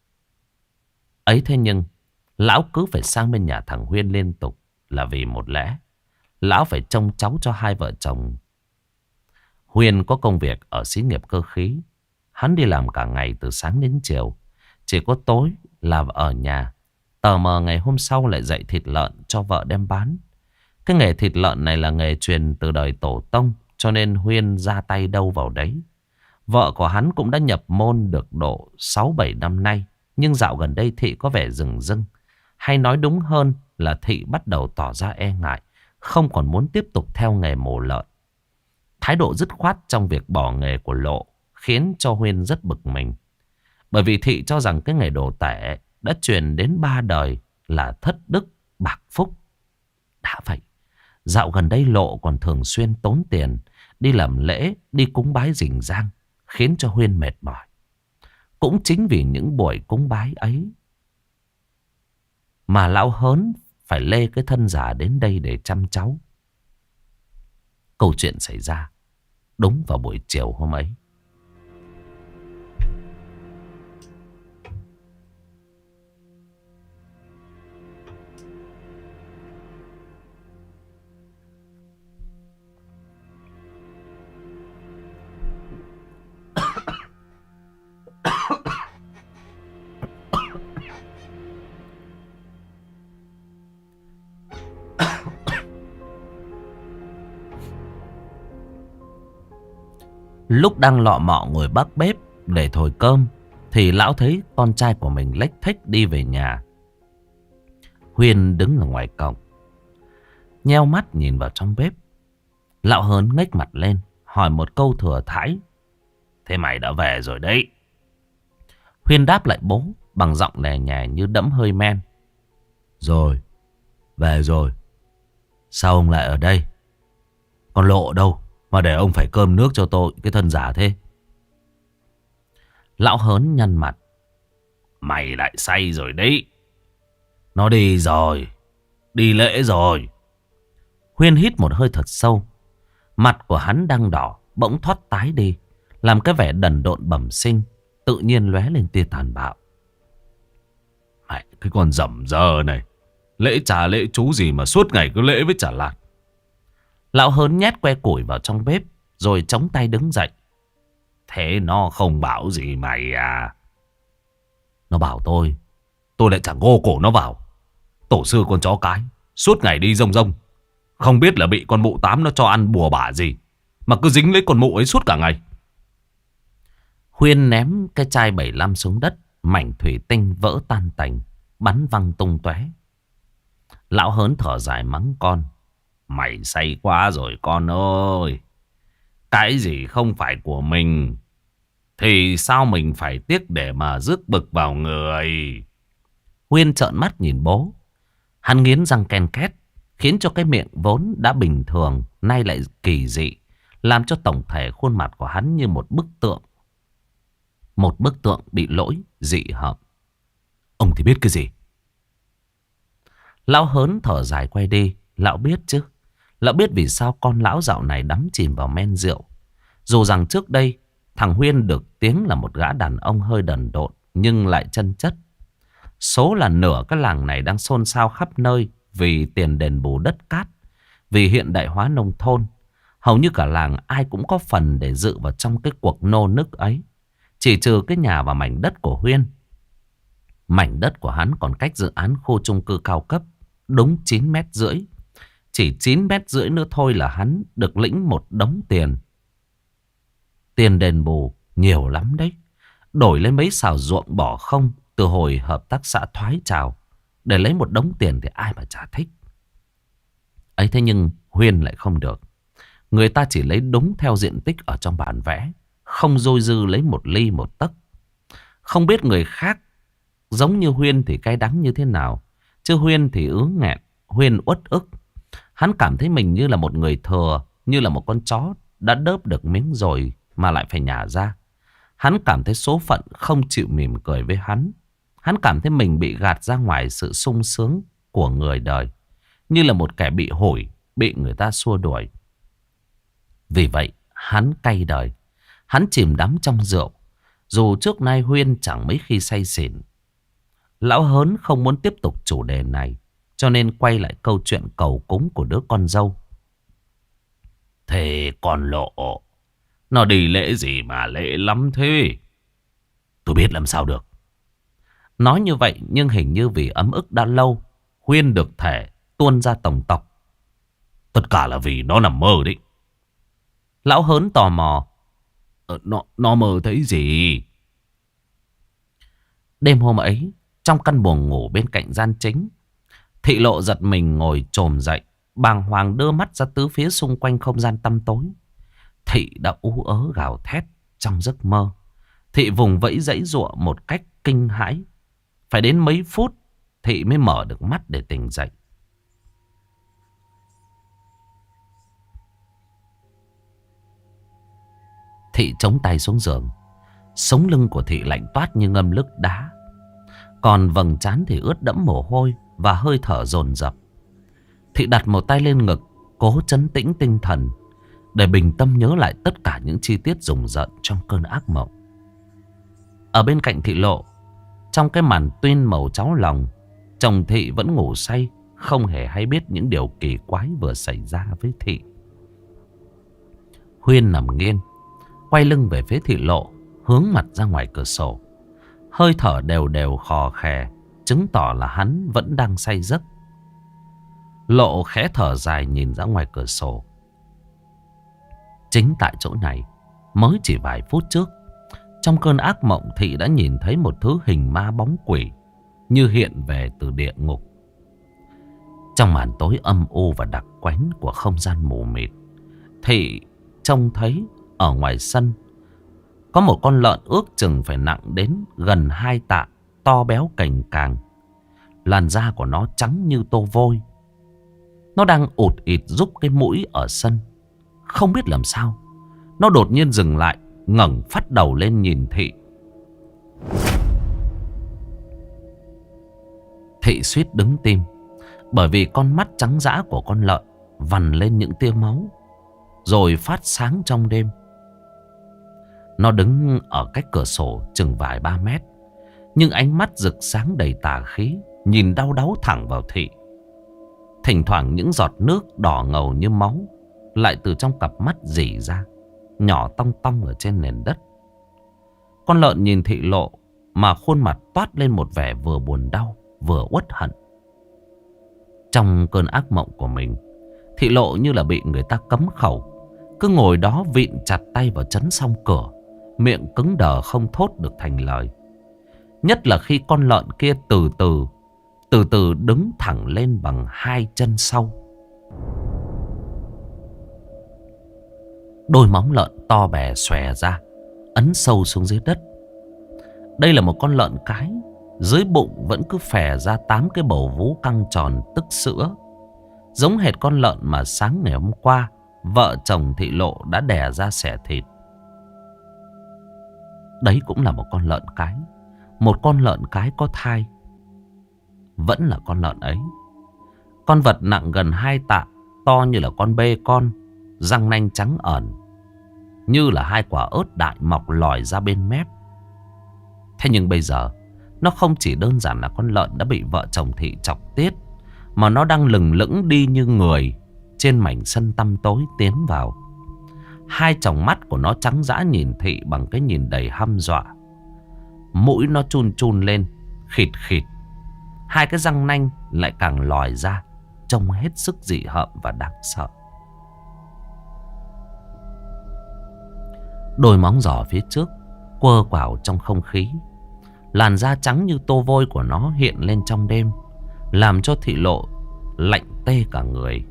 Speaker 1: Ấy thế nhưng lão cứ phải sang bên nhà thằng Huyên liên tục là vì một lẽ. Lão phải trông cháu cho hai vợ chồng. Huyên có công việc ở xí nghiệp cơ khí. Hắn đi làm cả ngày từ sáng đến chiều. Chỉ có tối là ở nhà. Tờ mờ ngày hôm sau lại dạy thịt lợn cho vợ đem bán. Cái nghề thịt lợn này là nghề truyền từ đời tổ tông, cho nên Huyên ra tay đâu vào đấy. Vợ của hắn cũng đã nhập môn được độ 6-7 năm nay. Nhưng dạo gần đây Thị có vẻ rừng rưng. Hay nói đúng hơn là Thị bắt đầu tỏ ra e ngại, không còn muốn tiếp tục theo nghề mổ lợn. Thái độ dứt khoát trong việc bỏ nghề của Lộ khiến cho Huyên rất bực mình. Bởi vì Thị cho rằng cái nghề đồ tể đã truyền đến 3 đời là thất đức, bạc phúc. Đã vậy, dạo gần đây Lộ còn thường xuyên tốn tiền đi làm lễ, đi cúng bái rình rang, khiến cho Huyên mệt mỏi. Cũng chính vì những buổi cúng bái ấy mà lão Hớn phải lê cái thân già đến đây để chăm cháu. Câu chuyện xảy ra đúng vào buổi chiều hôm ấy. Lúc đang lọ mọ ngồi bắc bếp để thổi cơm thì lão thấy con trai của mình lếch thếch đi về nhà. Huyên đứng ở ngoài cổng, nheo mắt nhìn vào trong bếp. Lão Hớn ngếch mặt lên, hỏi một câu thừa thãi: "Thế mày đã về rồi đấy?" Huyên đáp lại bố bằng giọng lè nhè như đẫm hơi men: "Rồi, về rồi. Sao ông lại ở đây? Con Lộ đâu mà để ông phải cơm nước cho tôi, cái thân giả thế?" Lão Hớn nhăn mặt: "Mày lại say rồi đấy. Nó đi rồi, đi lễ rồi." Huyên hít một hơi thật sâu. Mặt của hắn đang đỏ, bỗng thoát tái đi, làm cái vẻ đần độn bẩm sinh tự nhiên lóe lên tia tàn bạo. "Mày cái con dầm dơ này, lễ trà lễ chú gì mà suốt ngày cứ lễ với trà lạc." Lão Hớn nhét que củi vào trong bếp rồi chống tay đứng dậy: "Thế nó không bảo gì mày à?" "Nó bảo tôi lại chẳng gô cổ nó vào. Tổ sư con chó cái, suốt ngày đi rông rông. Không biết là bị con mụ tám nó cho ăn bùa bả gì mà cứ dính lấy con mụ ấy suốt cả ngày." Huyên ném cái chai 75 xuống đất, mảnh thủy tinh vỡ tan tành, bắn văng tung tóe. Lão Hớn thở dài mắng con: "Mày say quá rồi con ơi. Cái gì không phải của mình thì sao mình phải tiếc để mà rước bực vào người." Huyên trợn mắt nhìn bố. Hắn nghiến răng ken két, khiến cho cái miệng vốn đã bình thường nay lại kỳ dị, làm cho tổng thể khuôn mặt của hắn như một bức tượng. Một bức tượng bị lỗi, dị hợm. "Ông thì biết cái gì?" Lão Hớn thở dài quay đi. Lão biết chứ. Lão biết vì sao con lão dạo này đắm chìm vào men rượu. Dù rằng trước đây thằng Huyên được tiếng là một gã đàn ông hơi đần độn, nhưng lại chân chất. Số là nửa cái làng này đang xôn xao khắp nơi vì tiền đền bù đất cát, vì hiện đại hóa nông thôn. Hầu như cả làng ai cũng có phần để dự vào trong cái cuộc nô nức ấy, chỉ trừ cái nhà và mảnh đất của Huyên. Mảnh đất của hắn còn cách dự án khu chung cư cao cấp đúng 9,5 mét. Chỉ 9,5 mét nữa thôi là hắn được lĩnh một đống tiền. Tiền đền bù nhiều lắm đấy. Đổi lấy mấy xào ruộng bỏ không từ hồi hợp tác xã thoái trào, để lấy một đống tiền thì ai mà chả thích. Ấy thế nhưng Huyên lại không được. Người ta chỉ lấy đúng theo diện tích ở trong bản vẽ, không dôi dư lấy một ly một tấc. Không biết người khác giống như Huyên thì cay đắng như thế nào, chứ Huyên thì ứ nghẹn. Huyên uất ức. Hắn cảm thấy mình như là một người thừa, như là một con chó đã đớp được miếng rồi mà lại phải nhả ra. Hắn cảm thấy số phận không chịu mỉm cười với hắn. Hắn cảm thấy mình bị gạt ra ngoài sự sung sướng của người đời, như là một kẻ bị hủi, bị người ta xua đuổi. Vì vậy hắn cay đời. Hắn chìm đắm trong rượu. Dù trước nay Huyên chẳng mấy khi say xỉn. Lão Hớn không muốn tiếp tục chủ đề này, cho nên quay lại câu chuyện cầu cúng của đứa con dâu. "Thế con Lộ, nó đi lễ gì mà lễ lắm thế?" "Tôi biết làm sao được." Nói như vậy nhưng hình như vì ấm ức đã lâu, Huyên được thể tuôn ra tổng tộc. "Tất cả là vì nó nằm mơ đấy." Lão Hớn tò mò: Nó mơ thấy gì?" Đêm hôm ấy, trong căn buồng ngủ bên cạnh gian chính, Thị Lộ giật mình ngồi chồm dậy, bàng hoàng đưa mắt ra tứ phía xung quanh không gian tăm tối. Thị đã ú ớ gào thét trong giấc mơ. Thị vùng vẫy giãy giụa một cách kinh hãi. Phải đến mấy phút Thị mới mở được mắt để tỉnh dậy. Thị chống tay xuống giường. Sống lưng của Thị lạnh toát như ngâm nước đá. Còn vầng trán thì ướt đẫm mồ hôi và hơi thở dồn dập. Thị đặt một tay lên ngực, cố trấn tĩnh tinh thần để bình tâm nhớ lại tất cả những chi tiết rùng rợn trong cơn ác mộng. Ở bên cạnh Thị Lộ, trong cái màn tuyên màu cháo lòng, chồng Thị vẫn ngủ say, không hề hay biết những điều kỳ quái vừa xảy ra với Thị. Huyên nằm nghiêng, quay lưng về phía Thị Lộ, hướng mặt ra ngoài cửa sổ. Hơi thở đều đều khò khè, chứng tỏ là hắn vẫn đang say giấc. Lộ khẽ thở dài nhìn ra ngoài cửa sổ. Chính tại chỗ này, Mới chỉ vài phút trước, trong cơn ác mộng, Thị đã nhìn thấy một thứ hình ma bóng quỷ như hiện về từ địa ngục. Trong màn tối âm u và đặc quánh của không gian mù mịt, Thị trông thấy ở ngoài sân có một con lợn ước chừng phải nặng đến gần 2 tạ, to béo cành càng. Làn da của nó trắng như tô vôi. Nó đang ụt ịt rúc cái mũi ở sân. Không biết làm sao, nó đột nhiên dừng lại, ngẩng phát đầu lên nhìn Thị. Thị suýt đứng tim, bởi vì con mắt trắng dã của con lợn vằn lên những tia máu, rồi phát sáng trong đêm. Nó đứng ở cách cửa sổ chừng vài 3 mét, nhưng ánh mắt rực sáng đầy tà khí, nhìn đau đáu thẳng vào Thị. Thỉnh thoảng những giọt nước đỏ ngầu như máu lại từ trong cặp mắt rỉ ra, nhỏ tong tong ở trên nền đất. Con lợn nhìn Thị Lộ mà khuôn mặt toát lên một vẻ vừa buồn đau vừa uất hận. Trong cơn ác mộng của mình, Thị Lộ như là bị người ta cấm khẩu, cứ ngồi đó vịn chặt tay vào trấn song cửa, miệng cứng đờ không thốt được thành lời. Nhất là khi con lợn kia từ từ đứng thẳng lên bằng 2 chân sau. Đôi móng lợn to bè xòe ra, ấn sâu xuống dưới đất. Đây là một con lợn cái, dưới bụng vẫn cứ phè ra 8 cái bầu vú căng tròn tức sữa, giống hệt con lợn mà sáng ngày hôm qua vợ chồng Thị Lộ đã đẻ ra xẻ thịt. Đấy cũng là một con lợn cái, một con lợn cái có thai. Vẫn là con lợn ấy. Con vật nặng gần 2 tạ, to như là con bê con, răng nanh trắng ẩn, như là 2 quả ớt đại mọc lòi ra bên mép. Thế nhưng bây giờ, nó không chỉ đơn giản là con lợn đã bị vợ chồng Thị chọc tiết, mà nó đang lừng lững đi như người trên mảnh sân tăm tối tiến vào. 2 tròng mắt của nó trắng dã nhìn Thị bằng cái nhìn đầy hăm dọa. Mũi nó chun chun lên, khịt khịt. 2 cái răng nanh lại càng lòi ra, trông hết sức dị hợm và đáng sợ. Đôi móng giò phía trước quơ quảo trong không khí. Làn da trắng như tô vôi của nó hiện lên trong đêm, làm cho Thị Lộ lạnh tê cả người.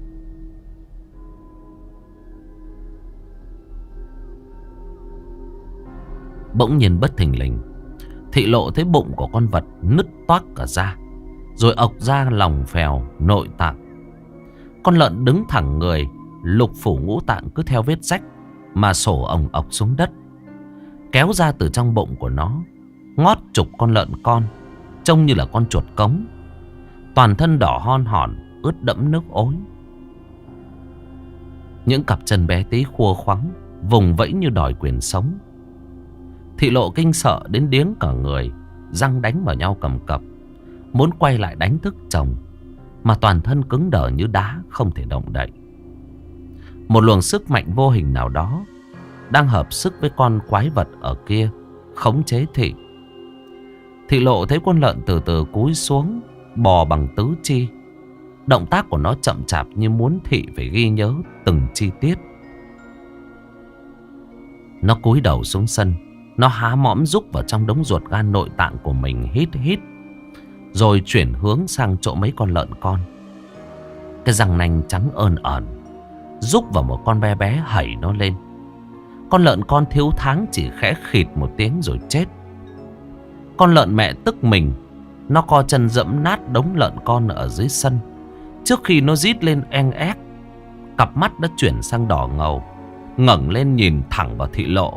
Speaker 1: Bỗng nhiên bất thình lình, Thị Lộ thấy bụng của con vật nứt toác cả ra, rồi ộc ra lòng phèo nội tạng. Con lợn đứng thẳng người, lục phủ ngũ tạng cứ theo vết rách mà sổ ồng ộc xuống đất. Kéo ra từ trong bụng của nó ngót chục con lợn con, trông như là con chuột cống. Toàn thân đỏ hon hòn, ướt đẫm nước ối. Những cặp chân bé tí khua khoắng, vùng vẫy như đòi quyền sống. Thị Lộ kinh sợ đến điếng cả người, răng đánh vào nhau cầm cập, muốn quay lại đánh thức chồng, mà toàn thân cứng đờ như đá, không thể động đậy. Một luồng sức mạnh vô hình nào đó đang hợp sức với con quái vật ở kia, khống chế Thị. Thị Lộ thấy con lợn từ từ cúi xuống, bò bằng tứ chi. Động tác của nó chậm chạp như muốn Thị phải ghi nhớ từng chi tiết. Nó cúi đầu xuống sân, nó há mõm rúc vào trong đống ruột gan nội tạng của mình, hít hít, rồi chuyển hướng sang chỗ mấy con lợn con. Cái răng nanh trắng ơn ẩn rúc vào một con bé bé, hẩy nó lên. Con lợn con thiếu tháng chỉ khẽ khịt một tiếng rồi chết. Con lợn mẹ tức mình, nó co chân dẫm nát đống lợn con ở dưới sân. Trước khi nó rít lên eng ép, cặp mắt đã chuyển sang đỏ ngầu, ngẩng lên nhìn thẳng vào Thị Lộ.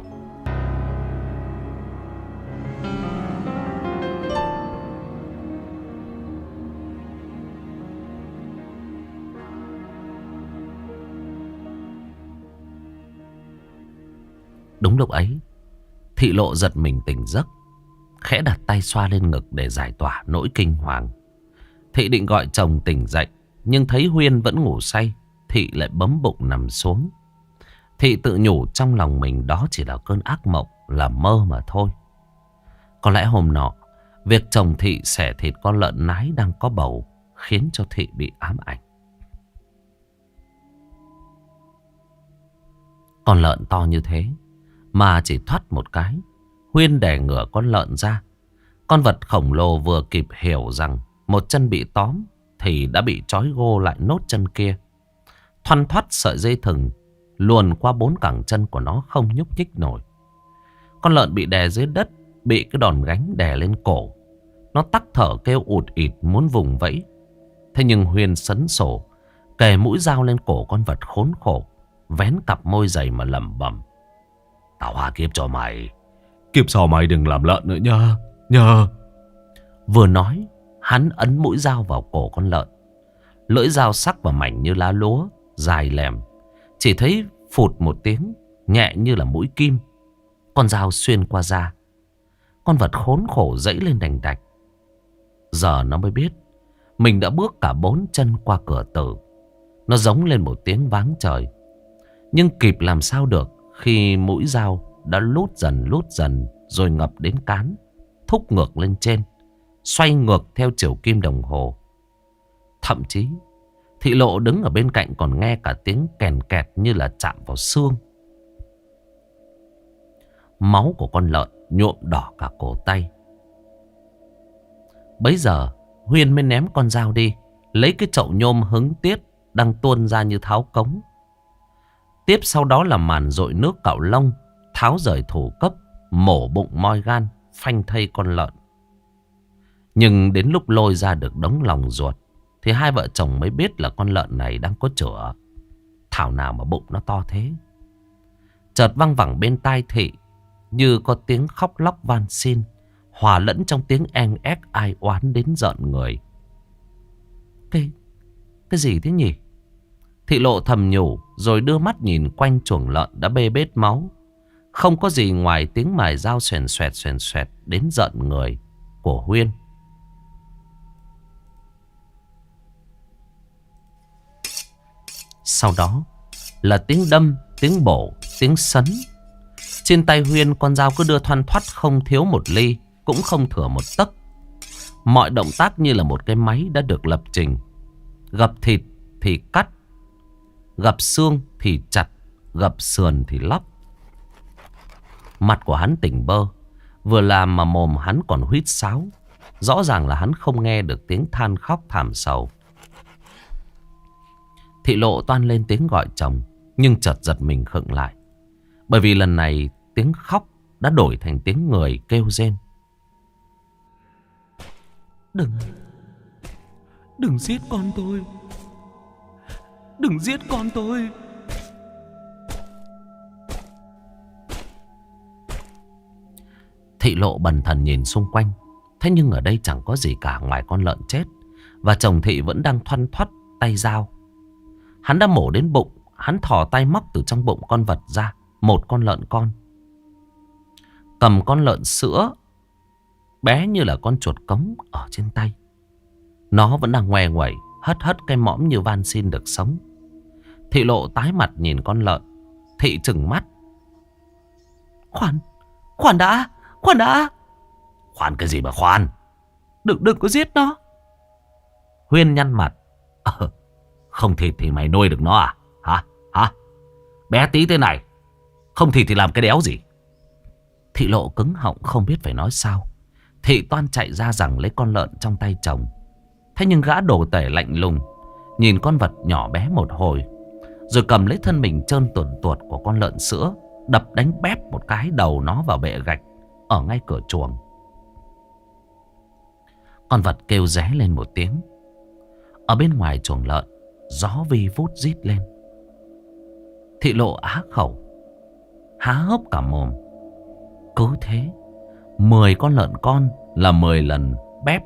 Speaker 1: Đúng lúc ấy, Thị Lộ giật mình tỉnh giấc, khẽ đặt tay xoa lên ngực để giải tỏa nỗi kinh hoàng. Thị định gọi chồng tỉnh dậy, nhưng thấy Huyên vẫn ngủ say, Thị lại bấm bụng nằm xuống. Thị tự nhủ trong lòng mình đó chỉ là cơn ác mộng, là mơ mà thôi. Có lẽ hôm nọ, việc chồng Thị xẻ thịt con lợn nái đang có bầu khiến cho Thị bị ám ảnh. Con lợn to như thế Mà chỉ thoát một cái, Huyên đè ngửa con lợn ra. Con vật khổng lồ vừa kịp hiểu rằng một chân bị tóm thì đã bị trói gô lại nốt chân kia. Thoăn thoắt sợi dây thừng luồn qua 4 cẳng chân của nó không nhúc nhích nổi. Con lợn bị đè dưới đất, bị cái đòn gánh đè lên cổ. Nó tắc thở kêu ụt ịt muốn vùng vẫy. Thế nhưng Huyên sấn sổ, kề mũi dao lên cổ con vật khốn khổ, vén cặp môi dày mà lẩm bẩm: "Tao hóa kiếp cho mày. Kiếp sau mày đừng làm lợn nữa nhá, nhá." Vừa nói, hắn ấn mũi dao vào cổ con lợn. Lưỡi dao sắc và mảnh như lá lúa, dài lèm. Chỉ thấy phụt một tiếng, nhẹ như là mũi kim. Con dao xuyên qua da. Con vật khốn khổ dãy lên đành đạch. Giờ nó mới biết mình đã bước cả 4 chân qua cửa tử. Nó giống lên một tiếng váng trời. Nhưng kịp làm sao được khi mũi dao đã lút dần rồi ngập đến cán, thúc ngược lên trên, xoay ngược theo chiều kim đồng hồ. Thậm chí Thị Lộ đứng ở bên cạnh còn nghe cả tiếng kèn kẹt như là chạm vào xương. Máu của con lợn nhuộm đỏ cả cổ tay. Bấy giờ Huyên mới ném con dao đi, lấy cái chậu nhôm hứng tiết đang tuôn ra như tháo cống. Tiếp sau đó là màn dội nước cạo lông, tháo rời thủ cấp, mổ bụng moi gan, phanh thây con lợn. Nhưng đến lúc lôi ra được đống lòng ruột thì hai vợ chồng mới biết là con lợn này đang có chữa. Thảo nào mà bụng nó to thế. Chợt văng vẳng bên tai Thị như có tiếng khóc lóc van xin, hòa lẫn trong tiếng en ép ai oán đến giận người. Cái gì thế nhỉ? Thị Lộ thầm nhủ rồi đưa mắt nhìn quanh chuồng lợn đã bê bết máu. Không có gì ngoài tiếng mài dao xoèn xoẹt đến giận người của Huyên. Sau đó là tiếng đâm, tiếng bổ, tiếng sấn. Trên tay Huyên con dao cứ đưa thoăn thoắt, không thiếu một ly, cũng không thừa một tấc. Mọi động tác như là một cái máy đã được lập trình. Gập thịt thì cắt, gập xương thì chặt, gập sườn thì lóc. Mặt của hắn tỉnh bơ, vừa làm mà mồm hắn còn huýt sáo. Rõ ràng là hắn không nghe được tiếng than khóc thảm sầu. Thị Lộ toan lên tiếng gọi chồng, nhưng chợt giật mình khựng lại. Bởi vì lần này tiếng khóc đã đổi thành tiếng người kêu rên. Đừng giết con tôi. Đừng giết con tôi. Thị Lộ bần thần nhìn xung quanh. Thế nhưng ở đây chẳng có gì cả ngoài con lợn chết. Và chồng Thị vẫn đang thoăn thoắt tay dao. Hắn đã mổ đến bụng. Hắn thò tay móc từ trong bụng con vật ra một con lợn con. Cầm con lợn sữa bé như là con chuột cống ở trên tay. Nó vẫn đang ngoe nguẩy, hất hất cái mõm như van xin được sống. Thị Lộ tái mặt nhìn con lợn. Thị trừng mắt. Khoan đã. Khoan cái gì mà khoan? Đừng có giết nó. Huyên nhăn mặt. Không thịt thì mày nuôi được nó à? Hả? Bé tí thế này, không thịt thì làm cái đéo gì? Thị Lộ cứng họng không biết phải nói sao. Thị toan chạy ra rằng lấy con lợn trong tay chồng. Thế nhưng gã đồ tể lạnh lùng nhìn con vật nhỏ bé một hồi, rồi cầm lấy thân mình trơn tuồn tuột của con lợn sữa, đập đánh bép một cái đầu nó vào bệ gạch ở ngay cửa chuồng. Con vật kêu ré lên một tiếng. Ở bên ngoài chuồng lợn, gió vi vút rít lên. Thị Lộ á khẩu, há hốc cả mồm. Cứ thế 10 con lợn con là 10 lần bép.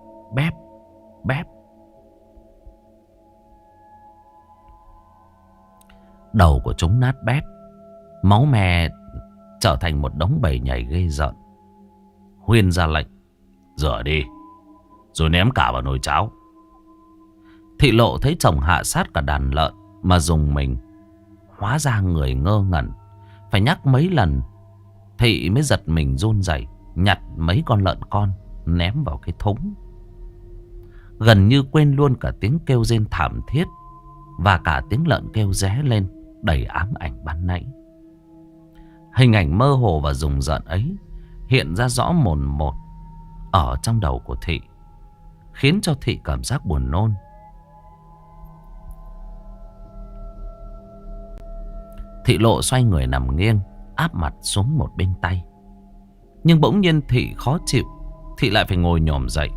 Speaker 1: Đầu của chúng nát bét, máu me trở thành một đống bầy nhảy ghê rợn. Huyên ra lệnh: rửa đi, rồi ném cả vào nồi cháo. Thị Lộ thấy chồng hạ sát cả đàn lợn mà dùng mình. Hóa ra người ngơ ngẩn. Phải nhắc mấy lần Thị mới giật mình run rẩy, nhặt mấy con lợn con ném vào cái thúng. Gần như quên luôn cả tiếng kêu rên thảm thiết và cả tiếng lợn kêu ré lên đầy ám ảnh ban nãy. Hình ảnh mơ hồ và rùng rợn ấy hiện ra rõ mồn một ở trong đầu của Thị, khiến cho Thị cảm giác buồn nôn. Thị Lộ xoay người nằm nghiêng, áp mặt xuống một bên tay. Nhưng bỗng nhiên Thị khó chịu, Thị lại phải ngồi nhổm dậy.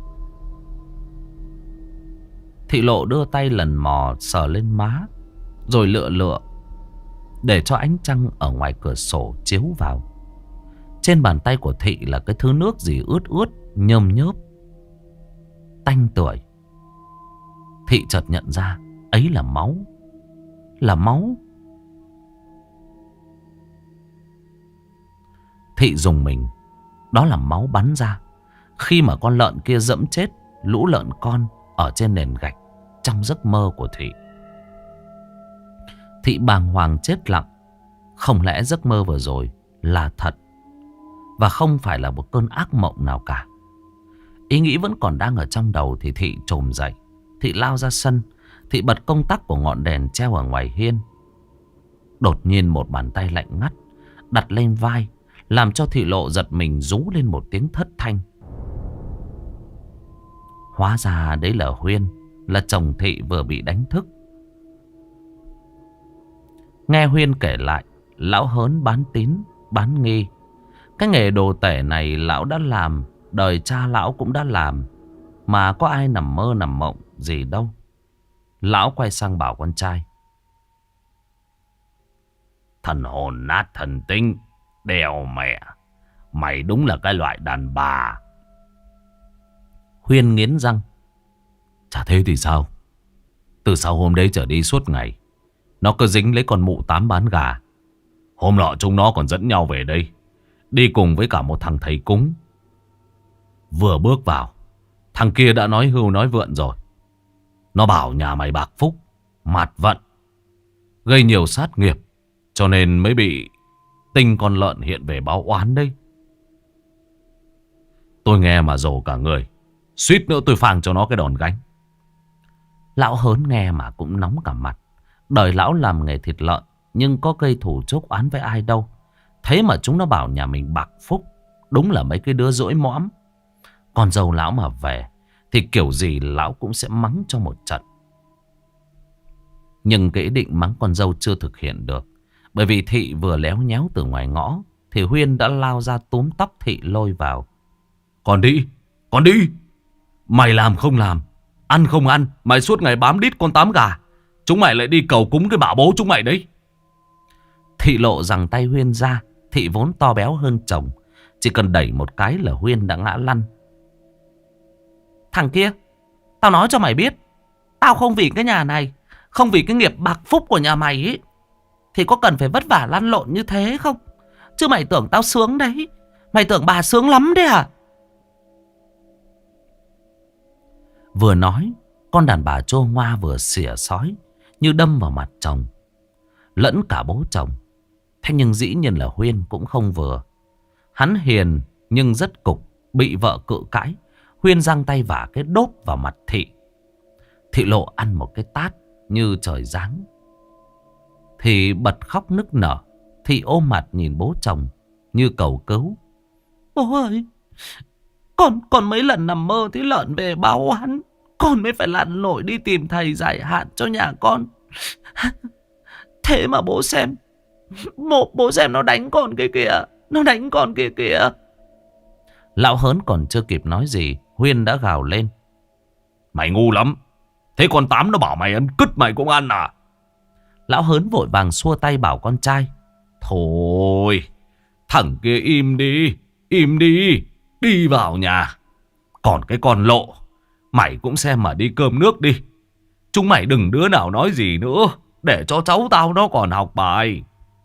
Speaker 1: Thị Lộ đưa tay lần mò sờ lên má, rồi lựa lựa để cho ánh trăng ở ngoài cửa sổ chiếu vào. Trên bàn tay của Thị là cái thứ nước gì ướt ướt, nhơm nhớp, tanh tưởi. Thị chợt nhận ra ấy là máu. Là máu. Thị dùng mình. Đó là máu bắn ra khi mà con lợn kia dẫm chết lũ lợn con ở trên nền gạch trong giấc mơ của Thị. Thị bàng hoàng chết lặng. Không lẽ giấc mơ vừa rồi là thật và không phải là một cơn ác mộng nào cả? Ý nghĩ vẫn còn đang ở trong đầu thì Thị trồm dậy. Thị lao ra sân. Thị bật công tắc của ngọn đèn treo ở ngoài hiên. Đột nhiên một bàn tay lạnh ngắt đặt lên vai, làm cho Thị Lộ giật mình rú lên một tiếng thất thanh. Hóa ra đấy là Huyên, là chồng Thị vừa bị đánh thức. Nghe Huyên kể lại, lão hớn bán tín, bán nghi. Cái nghề đồ tể này lão đã làm, đời cha lão cũng đã làm. Mà có ai nằm mơ nằm mộng gì đâu. Lão quay sang bảo con trai: thần hồn nát thần tinh, đèo mẹ, mày đúng là cái loại đàn bà. Huyên nghiến răng: chả thế thì sao? Từ sau hôm đấy trở đi suốt ngày nó cứ dính lấy con mụ tám bán gà. Hôm nọ chúng nó còn dẫn nhau về đây, đi cùng với cả một thằng thầy cúng. Vừa bước vào, thằng kia đã nói hưu nói vượn rồi. Nó bảo nhà mày bạc phúc, mạt vận, gây nhiều sát nghiệp, cho nên mới bị tinh con lợn hiện về báo oán đây. Tôi nghe mà rồ cả người, suýt nữa tôi phang cho nó cái đòn gánh. Lão hớn nghe mà cũng nóng cả mặt. Đời lão làm nghề thịt lợn, nhưng có gây thù chuốc oán với ai đâu. Thế mà chúng nó bảo nhà mình bạc phúc. Đúng là mấy cái đứa dỗi mõm. Con dâu lão mà về thì kiểu gì lão cũng sẽ mắng cho một trận. Nhưng cái ý định mắng con dâu chưa thực hiện được. Bởi vì Thị vừa léo nhéo từ ngoài ngõ thì Huyên đã lao ra túm tóc Thị lôi vào. Còn đi, còn đi. Mày làm không làm, ăn không ăn, mày suốt ngày bám đít con tám gà. Chúng mày lại đi cầu cúng cái bà bố chúng mày đấy. Thị Lộ giằng tay Huyên ra. Thị vốn to béo hơn chồng, chỉ cần đẩy một cái là Huyên đã ngã lăn. Thằng kia, tao nói cho mày biết, tao không vì cái nhà này, không vì cái nghiệp bạc phúc của nhà mày ấy, thì có cần phải vất vả lăn lộn như thế không? Chứ mày tưởng tao sướng đấy? Mày tưởng bà sướng lắm đấy à? Vừa nói, con đàn bà trô ngoa vừa xỉa sói như đâm vào mặt chồng, lẫn cả bố chồng. Thế nhưng dĩ nhiên là Huyên cũng không vừa. Hắn hiền nhưng rất cục, bị vợ cự cãi. Huyên giang tay vả cái đốp vào mặt Thị. Thị Lộ ăn một cái tát như trời giáng thì bật khóc nức nở. Thị ôm mặt nhìn bố chồng như cầu cứu. Bố ơi, con mấy lần nằm mơ thấy lợn về báo oán, con mới phải lặn nổi đi tìm thầy giải hạn cho nhà con. Thế mà bố xem, bố xem nó đánh con kia kìa, nó đánh con kia kìa. Lão hớn còn chưa kịp nói gì, Huyên đã gào lên: mày ngu lắm, thế con tám nó bảo mày ăn cứt mày cũng ăn à? Lão hớn vội vàng xua tay bảo con trai: thôi, thằng kia im đi, im đi, đi vào nhà. Còn cái con Lộ, mày cũng xem mà đi cơm nước đi. Chúng mày đừng đứa nào nói gì nữa, để cho cháu tao nó còn học bài.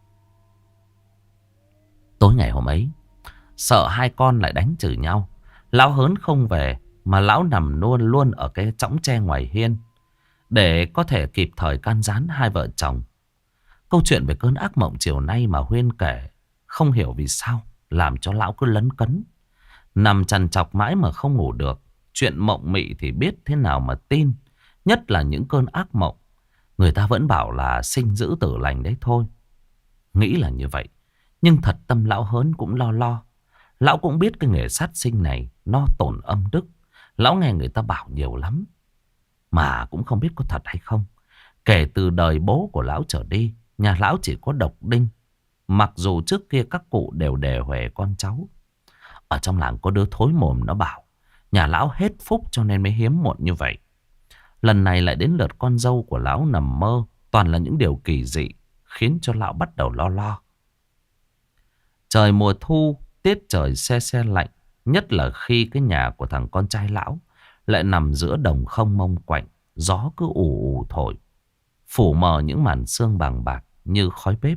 Speaker 1: Tối ngày hôm ấy, sợ hai con lại đánh chửi nhau, lão hớn không về mà lão nằm luôn luôn ở cái chõng tre ngoài hiên để có thể kịp thời can gián hai vợ chồng. Câu chuyện về cơn ác mộng chiều nay mà Huyên kể không hiểu vì sao làm cho lão cứ lấn cấn, nằm trằn trọc mãi mà không ngủ được. Chuyện mộng mị thì biết thế nào mà tin, nhất là những cơn ác mộng. Người ta vẫn bảo là sinh giữ tử lành đấy thôi. Nghĩ là như vậy, Nhưng thật tâm lão Hớn cũng lo lo. Lão cũng biết cái nghề sát sinh này nó tổn âm đức. Lão nghe người ta bảo nhiều lắm, mà cũng không biết có thật hay không. Kể từ đời bố của lão trở đi, nhà lão chỉ có độc đinh. Mặc dù trước kia các cụ đều đề huề con cháu. Ở trong làng có đứa thối mồm nó bảo nhà lão hết phúc cho nên mới hiếm muộn như vậy. Lần này lại đến lượt con dâu của lão nằm mơ. Toàn là những điều kỳ dị, khiến cho lão bắt đầu lo lo. Trời mùa thu, tiết trời se se lạnh. Nhất là khi cái nhà của thằng con trai lão lại nằm giữa đồng không mông quạnh. Gió cứ ù ù thổi, phủ mờ những màn sương bàng bạc như khói bếp.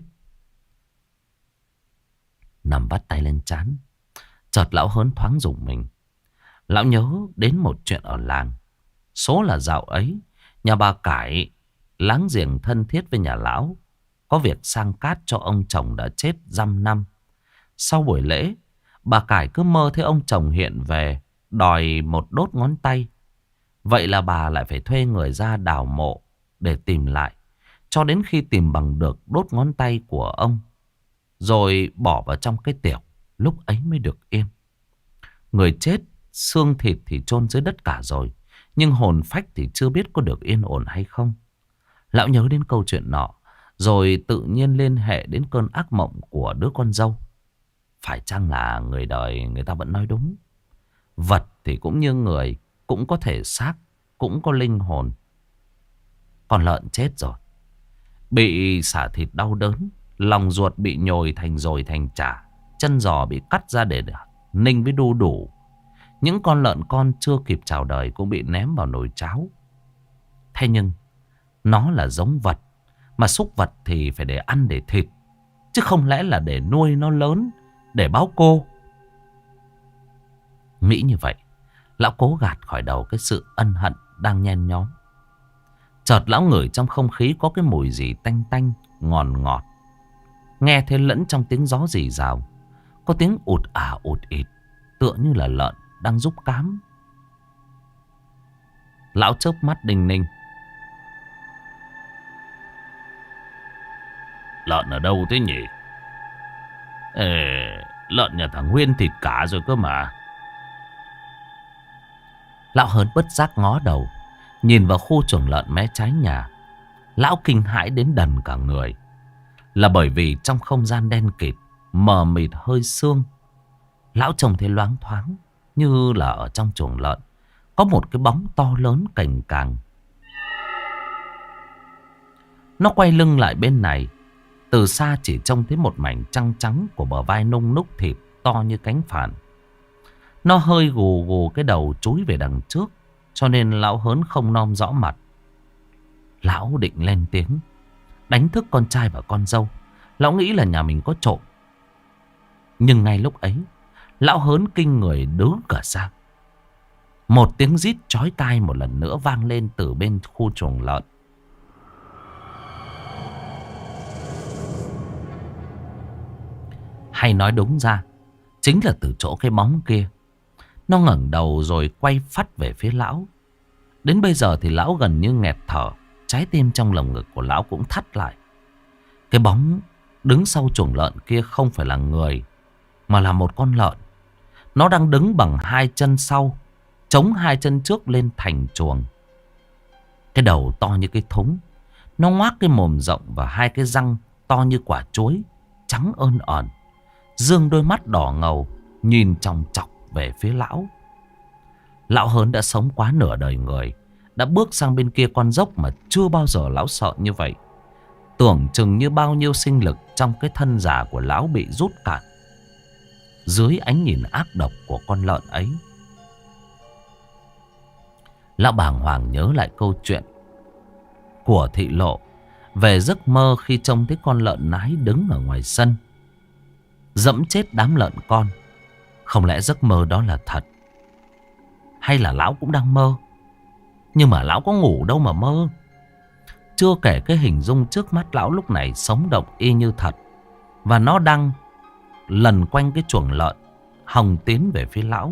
Speaker 1: Nằm vắt tay lên trán, chợt lão Hớn thoáng rùng mình. Lão nhớ đến một chuyện ở làng. Số là dạo ấy, nhà bà Cải, láng giềng thân thiết với nhà lão, có việc sang cát cho ông chồng đã chết dăm năm. Sau buổi lễ, bà Cải cứ mơ thấy ông chồng hiện về, đòi một đốt ngón tay. Vậy là bà lại phải thuê người ra đào mộ để tìm lại, cho đến khi tìm bằng được đốt ngón tay của ông, rồi bỏ vào trong cái tiệc, lúc ấy mới được yên. Người chết, xương thịt thì chôn dưới đất cả rồi, nhưng hồn phách thì chưa biết có được yên ổn hay không. Lão nhớ đến câu chuyện nọ, rồi tự nhiên liên hệ đến cơn ác mộng của đứa con dâu. Phải chăng là người đời người ta vẫn nói đúng? Vật thì cũng như người, cũng có thể xác, cũng có linh hồn. Con lợn chết rồi, bị xả thịt đau đớn, lòng ruột bị nhồi thành dồi thành chả, chân giò bị cắt ra để ninh với đu đủ. Những con lợn con chưa kịp chào đời cũng bị ném vào nồi cháo. Thế nhưng nó là giống vật, mà súc vật thì phải để ăn để thịt, chứ không lẽ là để nuôi nó lớn để báo cô. Nghĩ như vậy, lão cố gạt khỏi đầu cái sự ân hận đang nhen nhóm. Chợt lão ngửi trong không khí có cái mùi gì tanh tanh, ngọt ngọt. Nghe thấy lẫn trong tiếng gió rì rào, có tiếng ụt ả ụt ịt, tựa như là lợn đang rúc cám. Lão chớp mắt đinh ninh. Lợn ở đâu thế nhỉ? Lợn nhà thằng Huyên thịt cả rồi cơ mà. Lão Hớn bất giác ngó đầu, nhìn vào khu chuồng lợn mé trái nhà. Lão kinh hãi đến đần cả người. Là bởi vì trong không gian đen kịt, mờ mịt hơi sương, lão trông thấy loáng thoáng như là ở trong chuồng lợn có một cái bóng to lớn cành càng. Nó quay lưng lại bên này. Từ xa chỉ trông thấy một mảnh trăng trắng của bờ vai nung núc thịt to như cánh phản. Nó hơi gù gù cái đầu chúi về đằng trước, cho nên lão Hớn không nom rõ mặt. Lão định lên tiếng đánh thức con trai và con dâu. Lão nghĩ là nhà mình có trộm. Nhưng ngay lúc ấy, lão Hớn kinh người đứ cả ra. Một tiếng rít chói tai một lần nữa vang lên từ bên khu chuồng lợn. Hay nói đúng ra, chính là từ chỗ cái bóng kia. Nó ngẩng đầu rồi quay phắt về phía lão. Đến bây giờ thì lão gần như nghẹt thở. Trái tim trong lồng ngực của lão cũng thắt lại. Cái bóng đứng sau chuồng lợn kia không phải là người, mà là một con lợn. Nó đang đứng bằng hai chân sau, chống hai chân trước lên thành chuồng. Cái đầu to như cái thúng. Nó ngoác cái mồm rộng và hai cái răng to như quả chuối, trắng ơn ẩn. Dương đôi mắt đỏ ngầu, nhìn chòng chọc về phía lão. Lão Hớn đã sống quá nửa đời người, đã bước sang bên kia con dốc mà chưa bao giờ lão sợ như vậy. Tưởng chừng như bao nhiêu sinh lực trong cái thân già của lão bị rút cạn dưới ánh nhìn ác độc của con lợn ấy. Lão bàng hoàng nhớ lại câu chuyện của Thị Lộ về giấc mơ khi trông thấy con lợn nái đứng ở ngoài sân dẫm chết đám lợn con. Không lẽ giấc mơ đó là thật? Hay là lão cũng đang mơ? Nhưng mà lão có ngủ đâu mà mơ. Chưa kể cái hình dung trước mắt lão lúc này sống động y như thật. Và nó đang lần quanh cái chuồng lợn, hồng tiến về phía lão.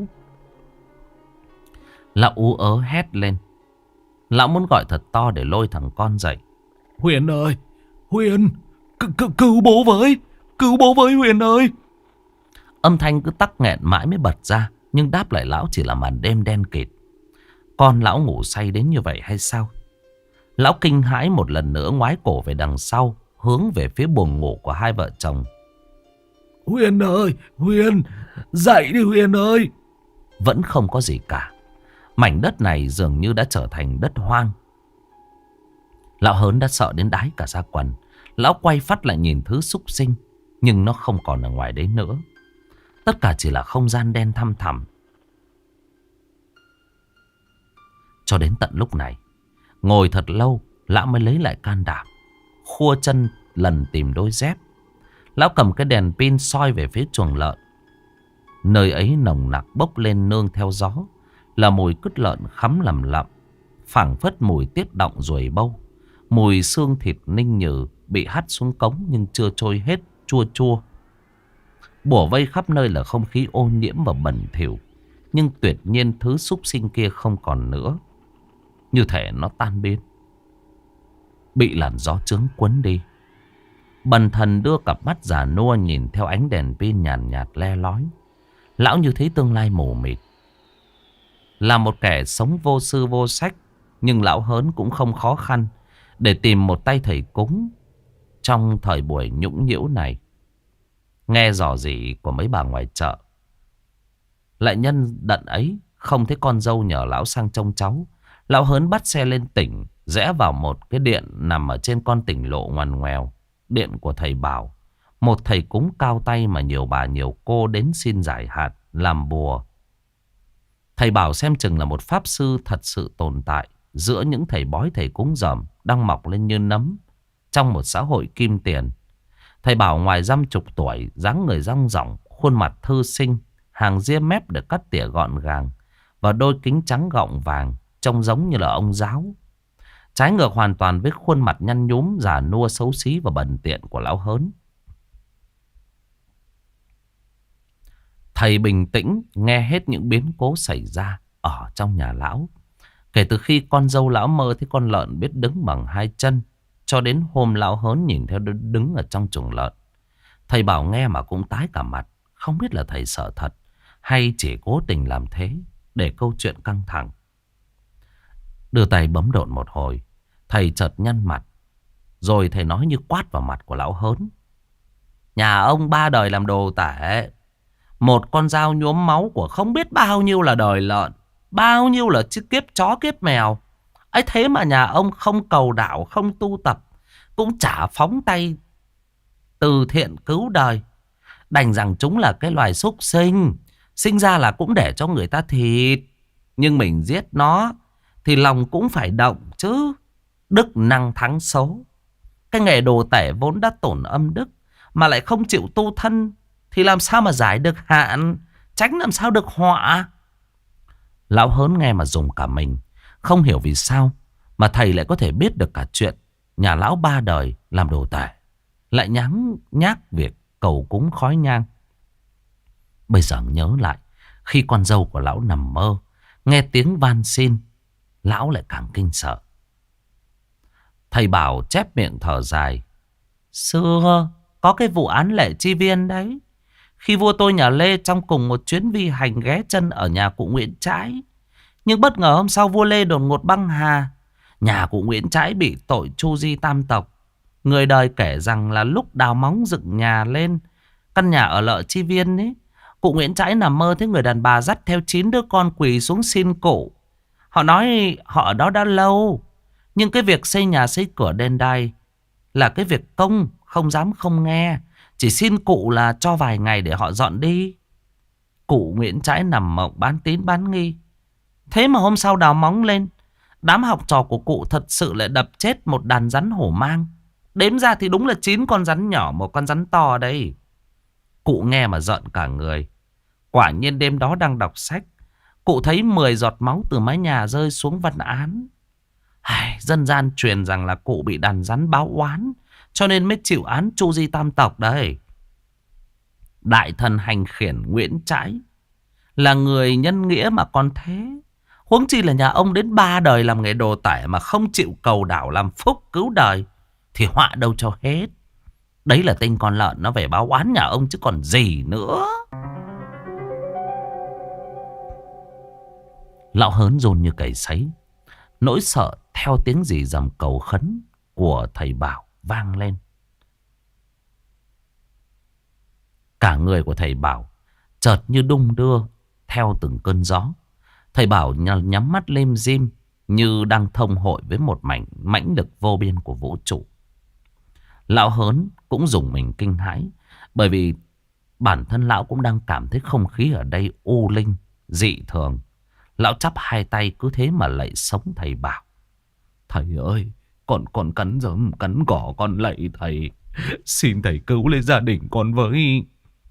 Speaker 1: Lão ú ớ hét lên. Lão muốn gọi thật to để lôi thằng con dậy.
Speaker 2: Huyền ơi, Huyền, cứu bố với, Cứu bố với Huyền ơi.
Speaker 1: Âm thanh cứ tắc nghẹn mãi mới bật ra, nhưng đáp lại lão chỉ là màn đêm đen kịt. Con lão ngủ say đến như vậy hay sao? Lão kinh hãi một lần nữa ngoái cổ về đằng sau, hướng về phía buồng ngủ của hai vợ chồng.
Speaker 2: Huyền ơi, Huyền, dậy đi Huyền ơi.
Speaker 1: Vẫn không có gì cả. Mảnh đất này dường như đã trở thành đất hoang. Lão Hớn đã sợ đến đái cả da quần. Lão quay phát lại nhìn thứ súc sinh, nhưng nó không còn ở ngoài đấy nữa. Tất cả chỉ là không gian đen thăm thẳm. Cho đến tận lúc này, ngồi thật lâu, lão mới lấy lại can đảm, khua chân lần tìm đôi dép. Lão cầm cái đèn pin soi về phía chuồng lợn. Nơi ấy nồng nặc bốc lên nương theo gió, là mùi cứt lợn khắm lầm lậm, phảng phất mùi tiết động ruồi bâu, mùi xương thịt ninh nhừ bị hắt xuống cống nhưng chưa trôi hết, chua chua. Bủa vây khắp nơi là không khí ô nhiễm và bẩn thỉu, nhưng tuyệt nhiên thứ súc sinh kia không còn nữa, như thể nó tan biến, bị làn gió chướng cuốn đi. Bần thần đưa cặp mắt già nua nhìn theo ánh đèn pin nhàn nhạt le lói. Lão như thấy tương lai mù mịt. Là một kẻ sống vô sư vô sách, nhưng lão Hớn cũng không khó khăn để tìm một tay thầy cúng trong thời buổi nhũng nhiễu này. Nghe dò dỉ của mấy bà ngoài chợ, lại nhân đận ấy không thấy con dâu nhờ lão sang trông cháu. Lão Hớn bắt xe lên tỉnh, rẽ vào một cái điện nằm ở trên con tỉnh lộ ngoằn ngoèo. Điện của thầy Bảo, một thầy cúng cao tay mà nhiều bà nhiều cô đến xin giải hạt, làm bùa. Thầy Bảo xem chừng là một pháp sư thật sự tồn tại giữa những thầy bói thầy cúng dởm đang mọc lên như nấm trong một xã hội kim tiền. Thầy Bảo ngoài dăm chục tuổi, dáng người dong dỏng, khuôn mặt thư sinh, hàng ria mép được cắt tỉa gọn gàng và đôi kính trắng gọng vàng, trông giống như là ông giáo. Trái ngược hoàn toàn với khuôn mặt nhăn nhúm, già nua, xấu xí và bần tiện của lão Hớn. Thầy bình tĩnh nghe hết những biến cố xảy ra ở trong nhà lão. Kể từ khi con dâu lão mơ thấy con lợn biết đứng bằng hai chân, cho đến hôm lão Hớn nhìn theo đứng ở trong chuồng lợn. Thầy Bảo nghe mà cũng tái cả mặt. Không biết là thầy sợ thật hay chỉ cố tình làm thế để câu chuyện căng thẳng. Đưa tay bấm độn một hồi, thầy chợt nhăn mặt. Rồi thầy nói như quát vào mặt của lão Hớn. Nhà ông 3 đời làm đồ tể. Một con dao nhuốm máu của không biết bao nhiêu là đời lợn, bao nhiêu là kiếp chó kiếp mèo. Ấy thế mà nhà ông không cầu đạo, không tu tập, cũng chả phóng tay từ thiện cứu đời. Đành rằng chúng là cái loài súc sinh, sinh ra là cũng để cho người ta thịt. Nhưng mình giết nó thì lòng cũng phải động chứ. Đức năng thắng số. Cái nghề đồ tể vốn đã tổn âm đức, mà lại không chịu tu thân, thì làm sao mà giải được hạn, tránh làm sao được họa. Lão Hớn nghe mà dùng cả mình. Không hiểu vì sao mà thầy lại có thể biết được cả chuyện nhà lão 3 đời làm đồ tể, lại nhác việc cầu cúng khói nhang. Bây giờ nhớ lại, khi con dâu của lão nằm mơ, nghe tiếng van xin, lão lại càng kinh sợ. Thầy Bảo chép miệng thở dài. Xưa có cái vụ án Lệ Chi Viên đấy. Khi vua tôi nhà Lê trong cùng một chuyến vi hành ghé chân ở nhà cụ Nguyễn Trãi. Nhưng bất ngờ hôm sau vua Lê đột ngột băng hà. Nhà cụ Nguyễn Trãi bị tội tru di tam tộc. Người đời kể rằng là lúc đào móng dựng nhà lên căn nhà ở Lệ Chi Viên ấy, cụ Nguyễn Trãi nằm mơ thấy người đàn bà dắt theo 9 đứa con quỳ xuống xin cụ. Họ nói họ ở đó đã lâu, nhưng cái việc xây nhà xây cửa đền đài là cái việc công, không dám không nghe. Chỉ xin cụ là cho vài ngày để họ dọn đi. Cụ Nguyễn Trãi nằm mộng bán tín bán nghi. Thế mà hôm sau đào móng lên, đám học trò của cụ thật sự lại đập chết một đàn rắn hổ mang. Đếm ra thì đúng là 9 con rắn nhỏ, một con rắn to đây. Cụ nghe mà giận cả người. Quả nhiên đêm đó đang đọc sách, cụ thấy 10 giọt máu từ mái nhà rơi xuống văn án. Dân gian truyền rằng là cụ bị đàn rắn báo oán, cho nên mới chịu án tru di tam tộc đấy. Đại thần hành khiển Nguyễn Trãi là người nhân nghĩa mà còn thế. Huống chi là nhà ông đến 3 đời làm nghề đồ tể mà không chịu cầu đảo làm phúc cứu đời, thì họa đâu cho hết. Đấy là tên con lợn nó về báo oán nhà ông chứ còn gì nữa. Lão Hớn run như cầy sấy. Nỗi sợ theo tiếng rì rầm cầu khấn của thầy Bảo vang lên. Cả người của thầy Bảo chợt như đung đưa theo từng cơn gió. Thầy Bảo nhắm mắt lim dim như đang thông hội với một mãnh lực vô biên của vũ trụ. Lão Hớn cũng dùng mình kinh hãi, bởi vì bản thân lão cũng đang cảm thấy không khí ở đây u linh, dị thường. Lão chắp hai tay cứ thế mà lạy sống thầy Bảo.
Speaker 2: Thầy ơi, con cắn rơm cắn cỏ con lạy thầy. Xin thầy cứu lấy gia đình con với.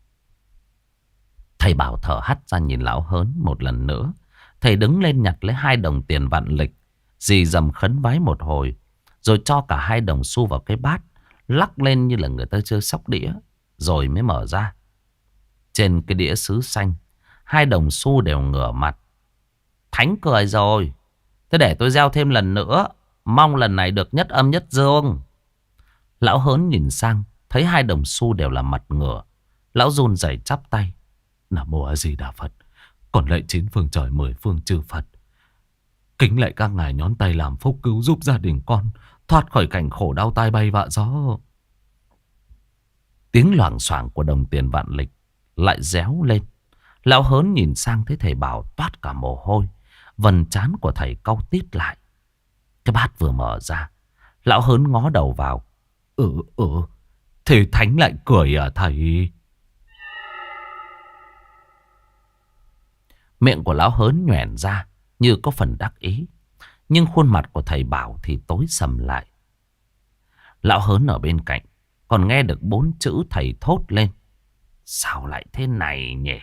Speaker 1: Thầy Bảo thở hắt ra nhìn lão Hớn một lần nữa. Thầy đứng lên nhặt lấy 2 đồng tiền vạn lịch, rì rầm khấn vái một hồi, rồi cho cả 2 đồng xu vào cái bát, lắc lên như là người ta chơi sóc đĩa, rồi mới mở ra. Trên cái đĩa sứ xanh, 2 đồng xu đều ngửa mặt. Thánh cười rồi, thế để tôi gieo thêm lần nữa, mong lần này được nhất âm nhất dương. Lão Hớn nhìn sang, thấy 2 đồng xu đều là mặt ngửa. Lão run rẩy chắp tay.
Speaker 2: Nam Mô A Di Đà Phật, còn lạy 9 phương trời 10 phương chư Phật. Kính lạy các ngài nhón tay làm phúc cứu giúp gia đình con thoát khỏi cảnh khổ đau tai bay vạ gió.
Speaker 1: Tiếng loảng xoảng của đồng tiền vạn lịch lại réo lên. Lão Hớn nhìn sang thấy thầy Bảo toát cả mồ hôi. Vầng trán của thầy cau tít lại. Cái bát vừa mở ra, lão Hớn ngó đầu vào.
Speaker 2: Thế Thánh lại cười à thầy?
Speaker 1: Miệng của lão Hớn nhoẻn ra như có phần đắc ý, nhưng khuôn mặt của thầy Bảo thì tối sầm lại. Lão Hớn ở bên cạnh còn nghe được 4 chữ thầy thốt lên. Sao lại thế này nhỉ?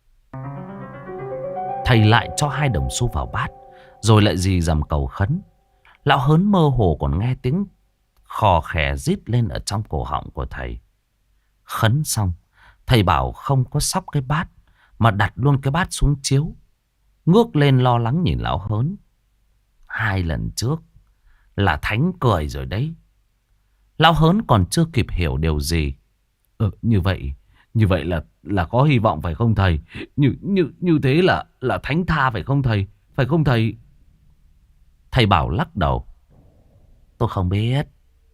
Speaker 1: Thầy lại cho 2 đồng xu vào bát, rồi lại rì rầm cầu khấn. Lão Hớn mơ hồ còn nghe tiếng khò khè rít lên ở trong cổ họng của thầy. Khấn xong, thầy Bảo không có xóc cái bát, mà đặt luôn cái bát xuống chiếu, ngước lên lo lắng nhìn lão Hớn. 2 lần trước là Thánh cười rồi đấy. Lão Hớn còn chưa kịp hiểu điều gì.
Speaker 2: Như vậy là có hy vọng phải không thầy? Như thế là Thánh tha phải không thầy? Phải không thầy?
Speaker 1: Thầy Bảo lắc đầu. Tôi không biết.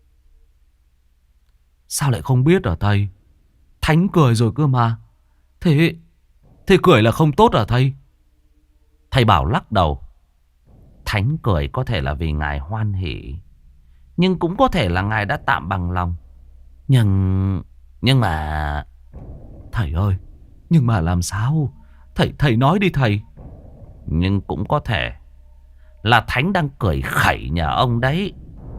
Speaker 2: Sao lại không biết hả thầy? Thánh cười rồi cơ mà. Thế cười là không tốt hả thầy?
Speaker 1: Thầy Bảo lắc đầu. Thánh cười có thể là vì ngài hoan hỉ, nhưng cũng có thể là ngài đã tạm bằng lòng. Nhưng mà...
Speaker 2: Thầy ơi, nhưng mà làm sao? Thầy nói đi thầy.
Speaker 1: Nhưng cũng có thể là Thánh đang cười khẩy nhà ông đấy.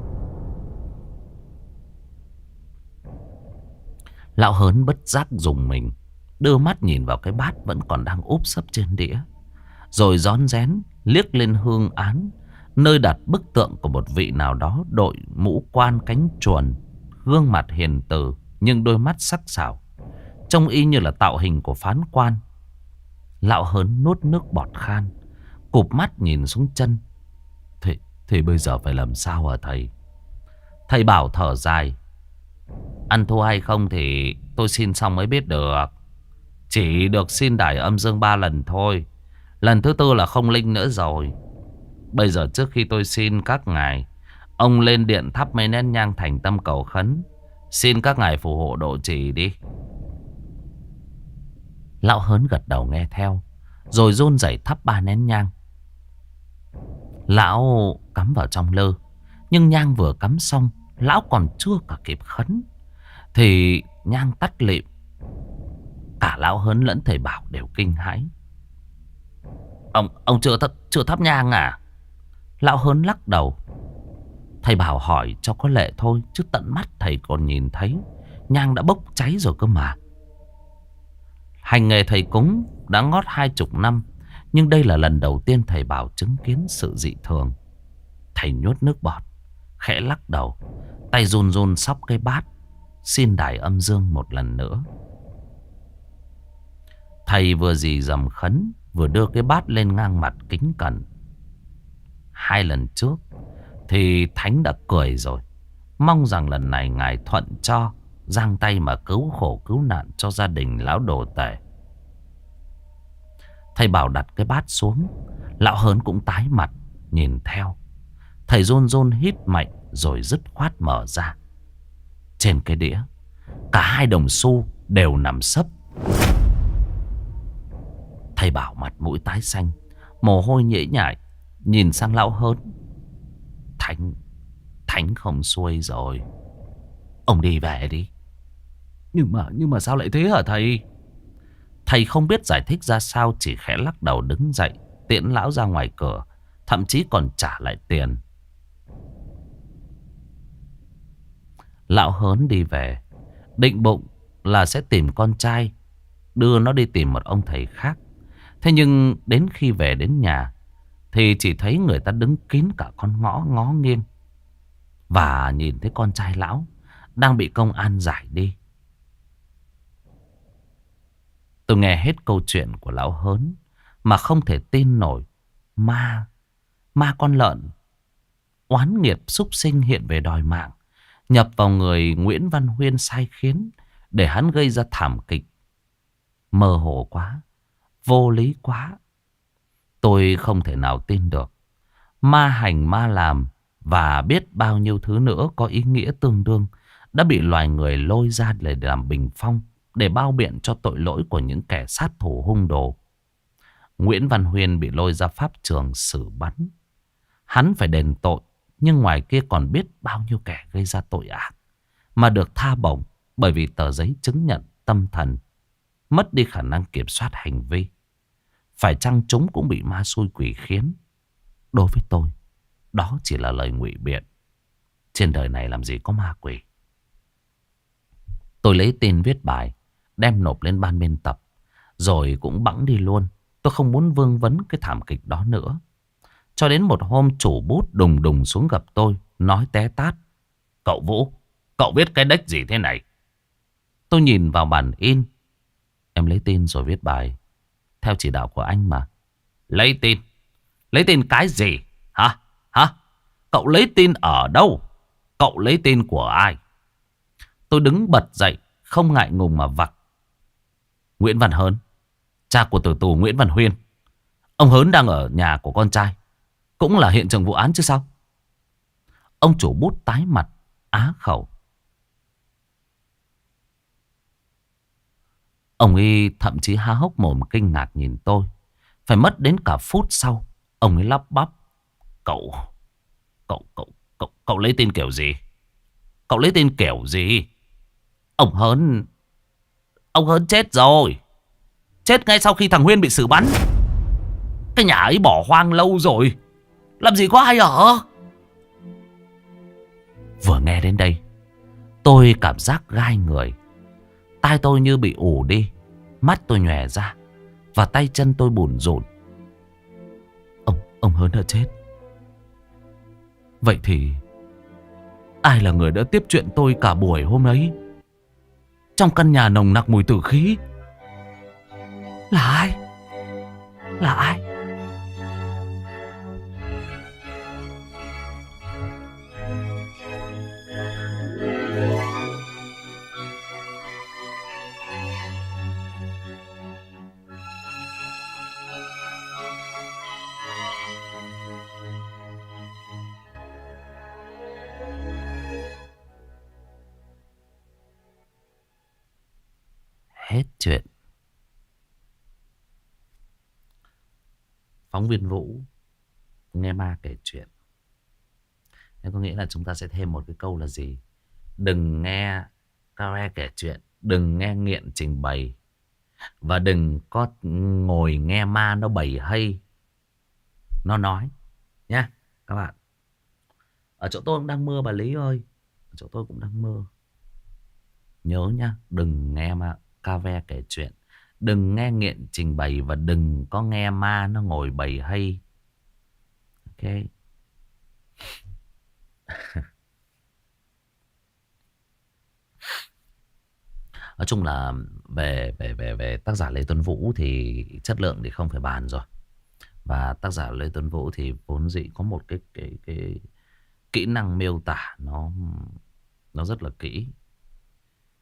Speaker 1: Lão Hớn bất giác dùng mình, đưa mắt nhìn vào cái bát vẫn còn đang úp sấp trên đĩa, rồi rón rén liếc lên hương án, nơi đặt bức tượng của một vị nào đó đội mũ quan cánh chuồn, gương mặt hiền từ nhưng đôi mắt sắc sảo, trông y như là tạo hình của phán quan. Lão Hớn nuốt nước bọt khan, cụp mắt nhìn xuống chân.
Speaker 2: Thế bây giờ phải làm sao hả thầy?
Speaker 1: Thầy Bảo thở dài. Ăn thua hay không thì tôi xin xong mới biết được. Chỉ được xin đài âm dương 3 lần thôi. Lần thứ 4 là không linh nữa rồi. Bây giờ trước khi tôi xin các ngài, ông lên điện thắp mấy nén nhang thành tâm cầu khấn, xin các ngài phù hộ độ trì đi. Lão Hớn gật đầu nghe theo, rồi run rẩy thắp 3 nén nhang. Lão cắm vào trong lơ, nhưng nhang vừa cắm xong, lão còn chưa cả kịp khấn thì nhang tắt lịm. Cả lão Hớn lẫn thầy Bảo đều kinh hãi. Ông chưa thắp nhang à? Lão Hớn lắc đầu. Thầy Bảo hỏi cho có lệ thôi, chứ tận mắt thầy còn nhìn thấy nhang đã bốc cháy rồi cơ mà. Hành nghề thầy cúng đã ngót 20 năm, nhưng đây là lần đầu tiên thầy Bảo chứng kiến sự dị thường. Thầy nuốt nước bọt, khẽ lắc đầu, tay run run xóc cái bát, xin đài âm dương một lần nữa. Thầy vừa rì rầm khấn, vừa đưa cái bát lên ngang mặt kính cẩn. 2 lần trước thì Thánh đã cười rồi, mong rằng lần này ngài thuận cho, giang tay mà cứu khổ cứu nạn cho gia đình lão đồ tể. Thầy bảo đặt cái bát xuống, lão Hớn cũng tái mặt nhìn theo. Thầy run run hít mạnh rồi dứt khoát mở ra. Trên cái đĩa, cả 2 đồng xu đều nằm sấp. Thầy bảo mặt mũi tái xanh, mồ hôi nhễ nhại, nhìn sang lão Hớn. Thánh không xuôi rồi. Ông đi về đi.
Speaker 2: Nhưng mà sao lại thế hả thầy?
Speaker 1: Thầy không biết giải thích ra sao, chỉ khẽ lắc đầu đứng dậy, tiễn lão ra ngoài cửa, thậm chí còn trả lại tiền. Lão Hớn đi về, định bụng là sẽ tìm con trai, đưa nó đi tìm một ông thầy khác. Thế nhưng đến khi về đến nhà thì chỉ thấy người ta đứng kín cả con ngõ ngó nghiêng. Và nhìn thấy con trai lão đang bị công an giải đi. Tôi nghe hết câu chuyện của lão Hớn mà không thể tin nổi. Ma con lợn oán nghiệt súc sinh hiện về đòi mạng, nhập vào người Nguyễn Văn Huyên sai khiến để hắn gây ra thảm kịch. Mơ hồ quá, vô lý quá. Tôi không thể nào tin được. Ma hành ma làm và biết bao nhiêu thứ nữa có ý nghĩa tương đương đã bị loài người lôi ra để làm bình phong, để bao biện cho tội lỗi của những kẻ sát thủ hung đồ. Nguyễn Văn Huyên bị lôi ra pháp trường xử bắn. Hắn phải đền tội, nhưng ngoài kia còn biết bao nhiêu kẻ gây ra tội ác mà được tha bổng bởi vì tờ giấy chứng nhận tâm thần, mất đi khả năng kiểm soát hành vi. Phải chăng chúng cũng bị ma xui quỷ khiến? Đối với tôi, đó chỉ là lời ngụy biện. Trên đời này làm gì có ma quỷ. Tôi lấy tin viết bài, đem nộp lên ban biên tập, rồi cũng bẵng đi luôn. Tôi không muốn vương vấn cái thảm kịch đó nữa. Cho đến một hôm chủ bút đùng đùng xuống gặp tôi, nói té tát: "Cậu Vũ, cậu viết cái đếch gì thế này?" Tôi nhìn vào bản in. "Em lấy tin rồi viết bài, theo chỉ đạo của anh mà." "Lấy tin? Lấy tin cái gì? Hả? Hả? Cậu lấy tin ở đâu? Cậu lấy tin của ai?" Tôi đứng bật dậy, không ngại ngùng mà vặc: "Nguyễn Văn Hớn, cha của tử tù Nguyễn Văn Huyên. Ông Hớn đang ở nhà của con trai, cũng là hiện trường vụ án chứ sao?" Ông chủ bút tái mặt, á khẩu. Ông ấy thậm chí há hốc mồm kinh ngạc nhìn tôi. Phải mất đến cả phút sau, ông ấy lắp bắp: Cậu lấy tin kiểu gì? Cậu lấy tin kiểu gì? Ông Hớn chết rồi. Chết ngay sau khi thằng Huyên bị xử bắn. Cái nhà ấy bỏ hoang lâu rồi, làm gì có ai ở." Vừa nghe đến đây, tôi cảm giác gai người. Tai tôi như bị ù đi, mắt tôi nhòe ra, và tay chân tôi bủn rủn. Ông Hớn đã chết. Vậy thì ai là người đã tiếp chuyện tôi cả buổi hôm ấy? Trong căn nhà nồng nặc mùi tử khí, là ai? Là ai? Hết chuyện. Phóng viên Vũ nghe ma kể chuyện. Nên có nghĩa là chúng ta sẽ thêm một cái câu là gì? Đừng nghe Care kể chuyện, đừng nghe nghiện trình bày, và đừng có ngồi nghe ma nó bày hay nó nói nhá các bạn. Ở chỗ tôi cũng đang mưa bà Lý ơi. Ở chỗ tôi cũng đang mưa. Nhớ nhá, đừng nghe ma Care kể chuyện, đừng nghe nghiện trình bày, và đừng có nghe ma nó ngồi bày hay. Ok. Nói chung là về tác giả Lê Tuấn Vũ thì chất lượng thì không phải bàn rồi. Và tác giả Lê Tuấn Vũ thì vốn dĩ có một cái kỹ năng miêu tả nó rất là kỹ.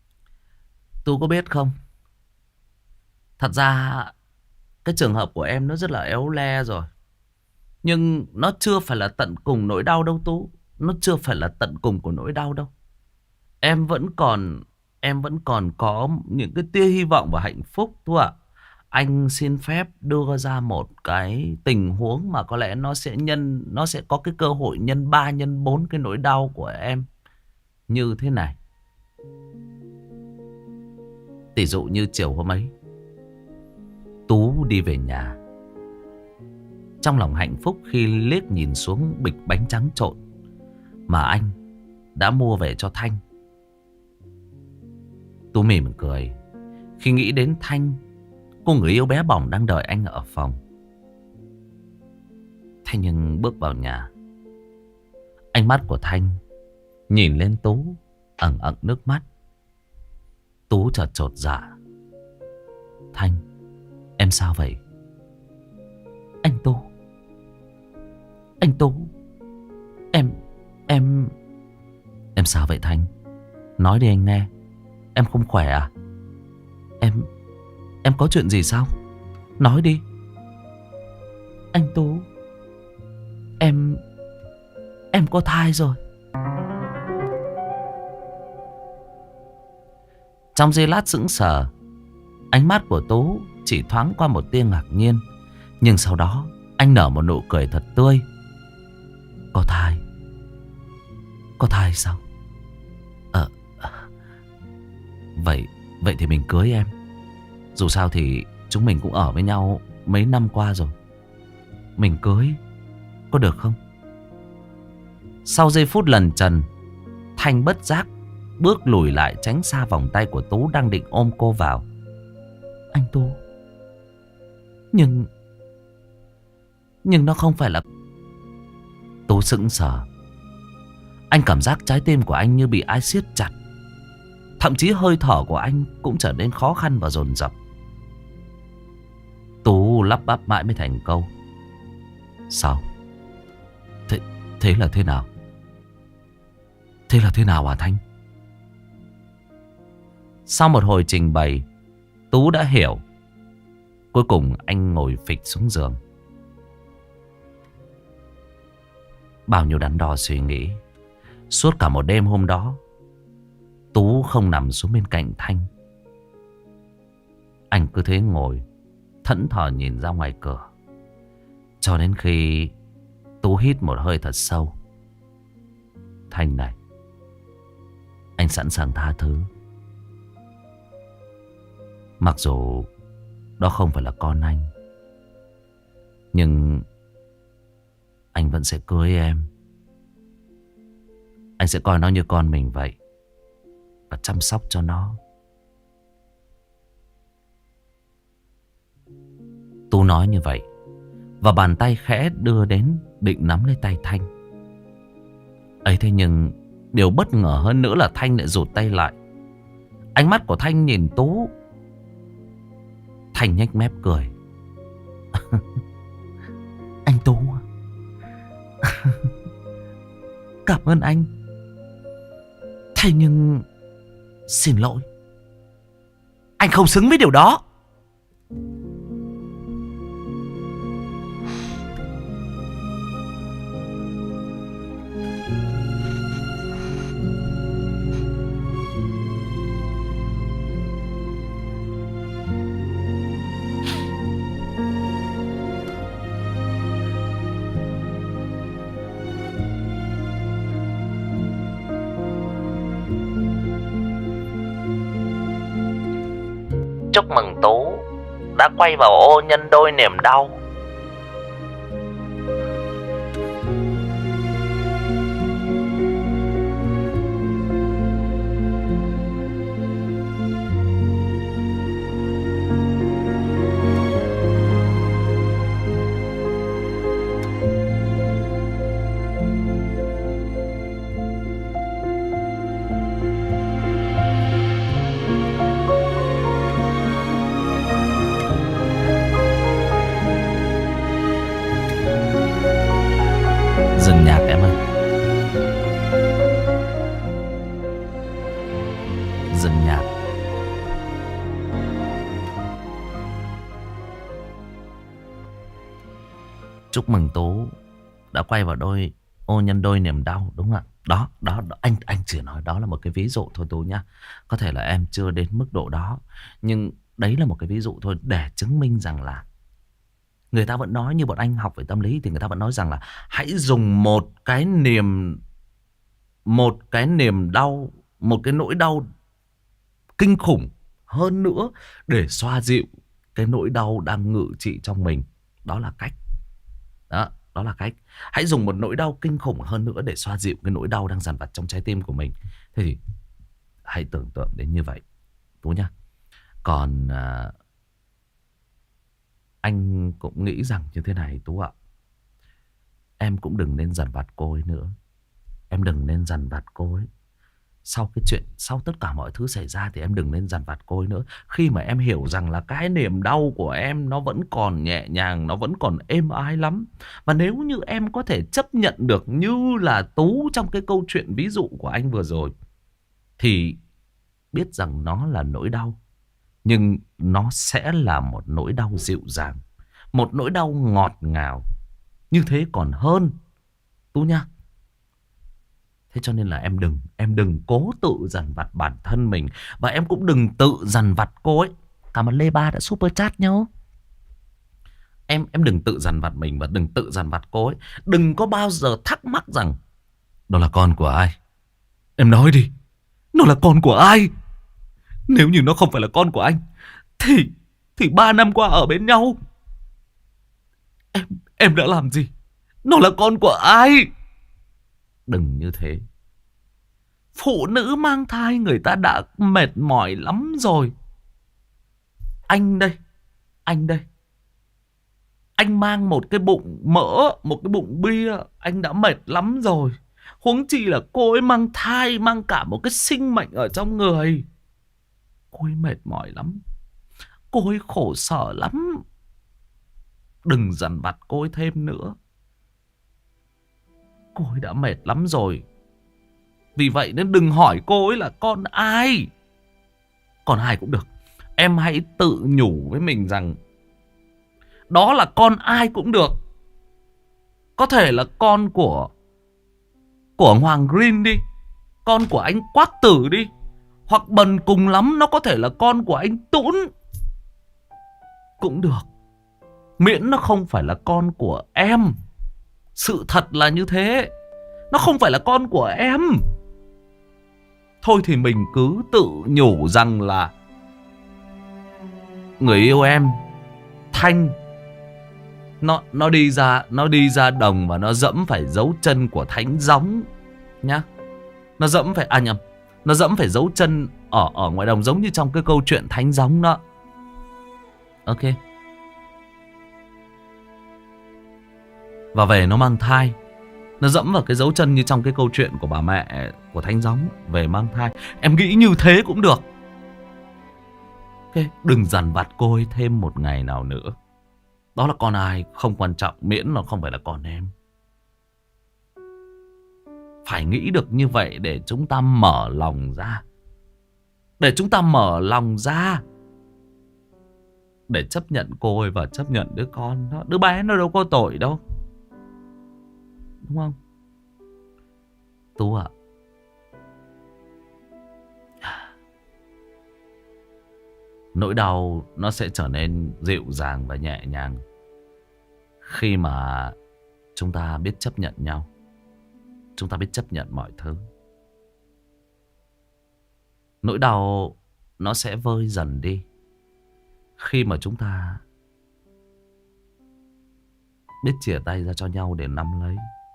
Speaker 1: Tú có biết không? Thật ra cái trường hợp của em nó rất là éo le rồi. Nhưng nó chưa phải là tận cùng nỗi đau đâu Tú. Nó chưa phải là tận cùng của nỗi đau đâu. Em vẫn còn em vẫn còn có những cái tia hy vọng và hạnh phúc Tú ạ. Anh xin phép đưa ra một cái tình huống mà có lẽ nó sẽ có cái cơ hội nhân 3 nhân 4 cái nỗi đau của em như thế này. Tỷ dụ như chiều hôm ấy, Tú đi về nhà, trong lòng hạnh phúc khi liếc nhìn xuống bịch bánh trắng trộn mà anh đã mua về cho Thanh. Tú mỉm cười khi nghĩ đến Thanh, cô người yêu bé bỏng đang đợi anh ở phòng. Thế nhưng bước vào nhà, ánh mắt của Thanh nhìn lên Tú ẩn ẩn nước mắt. Tú chợt chột dạ. Thanh, em sao vậy? Anh Tú, anh Tú, em sao vậy Thanh? Nói đi anh nghe. Em không khỏe à? Em có chuyện gì sao? Nói đi. Anh Tú, em có thai rồi. Trong giây lát sững sờ, ánh mắt của Tú chỉ thoáng qua một tia ngạc nhiên. Nhưng sau đó anh nở một nụ cười thật tươi. Có thai? Có thai sao? Vậy thì mình cưới em. Dù sao thì chúng mình cũng ở với nhau mấy năm qua rồi. Mình cưới có được không? Sau giây phút lần trần, Thanh bất giác bước lùi lại tránh xa vòng tay của Tú đang định ôm cô vào. Anh Tú, nhưng nó không phải là... Tú sững sờ. Anh cảm giác trái tim của anh như bị ai siết chặt. Thậm chí hơi thở của anh cũng trở nên khó khăn và dồn dập. Tú lắp bắp mãi mới thành câu. Sao? Thế là thế nào? Thế là thế nào hả Thanh? Sau một hồi trình bày, Tú đã hiểu. Cuối cùng anh ngồi phịch xuống giường. Bao nhiêu đắn đo suy nghĩ, suốt cả một đêm hôm đó, Tú không nằm xuống bên cạnh Thanh. Anh cứ thế ngồi thẫn thờ nhìn ra ngoài cửa, cho đến khi Tú hít một hơi thật sâu. Thanh này, anh sẵn sàng tha thứ. Mặc dù đó không phải là con anh, nhưng anh vẫn sẽ cưới em. Anh sẽ coi nó như con mình vậy và chăm sóc cho nó. Tú nói như vậy và bàn tay khẽ đưa đến định nắm lấy tay Thanh. Ấy thế nhưng điều bất ngờ hơn nữa là Thanh lại rụt tay lại. Ánh mắt của Thanh nhìn Tú. Thanh nhếch mép cười. Anh Tú, cảm ơn anh. Thế nhưng xin lỗi, anh không xứng với điều đó. Chúc mừng Tú đã quay vào ô nhân đôi niềm đau. mừng Tú đã quay vào đôi ô nhân đôi niềm đau, đúng không ạ? Đó, anh chỉ nói đó là một cái ví dụ thôi Tú nhá. Có thể là em chưa đến mức độ đó, nhưng đấy là một cái ví dụ thôi để chứng minh rằng là người ta vẫn nói, như bọn anh học về tâm lý thì người ta vẫn nói rằng là hãy dùng một cái niềm đau, một cái nỗi đau kinh khủng hơn nữa để xoa dịu cái nỗi đau đang ngự trị trong mình. Đó là cách. Đó là cách. Hãy dùng một nỗi đau kinh khủng hơn nữa để xoa dịu cái nỗi đau đang dằn vặt trong trái tim của mình. Thế thì hãy tưởng tượng đến như vậy Tú nhá. Còn anh cũng nghĩ rằng như thế này Tú ạ. Em cũng đừng nên dằn vặt cô ấy nữa. Em đừng nên dằn vặt cô ấy. Sau tất cả mọi thứ xảy ra thì em đừng nên dằn vặt cô ấy nữa. Khi mà em hiểu rằng là cái niềm đau của em nó vẫn còn nhẹ nhàng, nó vẫn còn êm ái lắm. Và nếu như em có thể chấp nhận được như là Tú trong cái câu chuyện ví dụ của anh vừa rồi, thì biết rằng nó là nỗi đau, nhưng nó sẽ là một nỗi đau dịu dàng, một nỗi đau ngọt ngào. Như thế còn hơn Tú nha. Thế cho nên là em đừng cố tự dằn vặt bản thân mình. Và em cũng đừng tự dằn vặt cô ấy. Cảm ơn Lê Ba đã super chat nhau. Em đừng tự dằn vặt mình và đừng tự dằn vặt cô ấy. Đừng có bao giờ thắc mắc rằng đó là con của ai. Em nói đi, nó là con của ai? Nếu như nó không phải là con của anh thì 3 năm qua ở bên nhau em đã làm gì? Nó là con của ai? Đừng như thế. Phụ nữ mang thai người ta đã mệt mỏi lắm rồi. Anh đây, anh mang một cái bụng mỡ, một cái bụng bia, anh đã mệt lắm rồi. Huống chi là cô ấy mang thai, mang cả một cái sinh mệnh ở trong người. Cô ấy mệt mỏi lắm, cô ấy khổ sở lắm. Đừng dằn vặt cô ấy thêm nữa. Cô ấy đã mệt lắm rồi. Vì vậy nên đừng hỏi cô ấy là con ai. Con ai cũng được. Em hãy tự nhủ với mình rằng đó là con ai cũng được. Có thể là con của Hoàng Green đi, con của anh Quát Tử đi, hoặc bần cùng lắm nó có thể là con của anh Tũn cũng được. Miễn nó không phải là con của em. Sự thật là như thế. Nó không phải là con của em. Thôi thì mình cứ tự nhủ rằng là người yêu em Thanh nó đi ra đồng và nó dẫm phải dấu chân của thánh gióng nhá. Nó dẫm phải dấu chân ở ngoài đồng, giống như trong cái câu chuyện thánh gióng đó. Ok. Và về nó mang thai, nó dẫm vào cái dấu chân như trong cái câu chuyện của bà mẹ của thánh gióng về mang thai. Em nghĩ như thế cũng được. Ok, đừng dằn vặt cô ấy thêm một ngày nào nữa. Đó là con ai không quan trọng, miễn nó không phải là con em. Phải nghĩ được như vậy để chúng ta mở lòng ra. Để chúng ta mở lòng ra để chấp nhận cô ấy và chấp nhận đứa con đó. Đứa bé nó đâu có tội đâu, đúng không Tú ạ? Nỗi đau nó sẽ trở nên dịu dàng và nhẹ nhàng khi mà chúng ta biết chấp nhận nhau. Chúng ta biết chấp nhận mọi thứ. Nỗi đau nó sẽ vơi dần đi khi mà chúng ta biết chìa tay ra cho nhau để nắm lấy.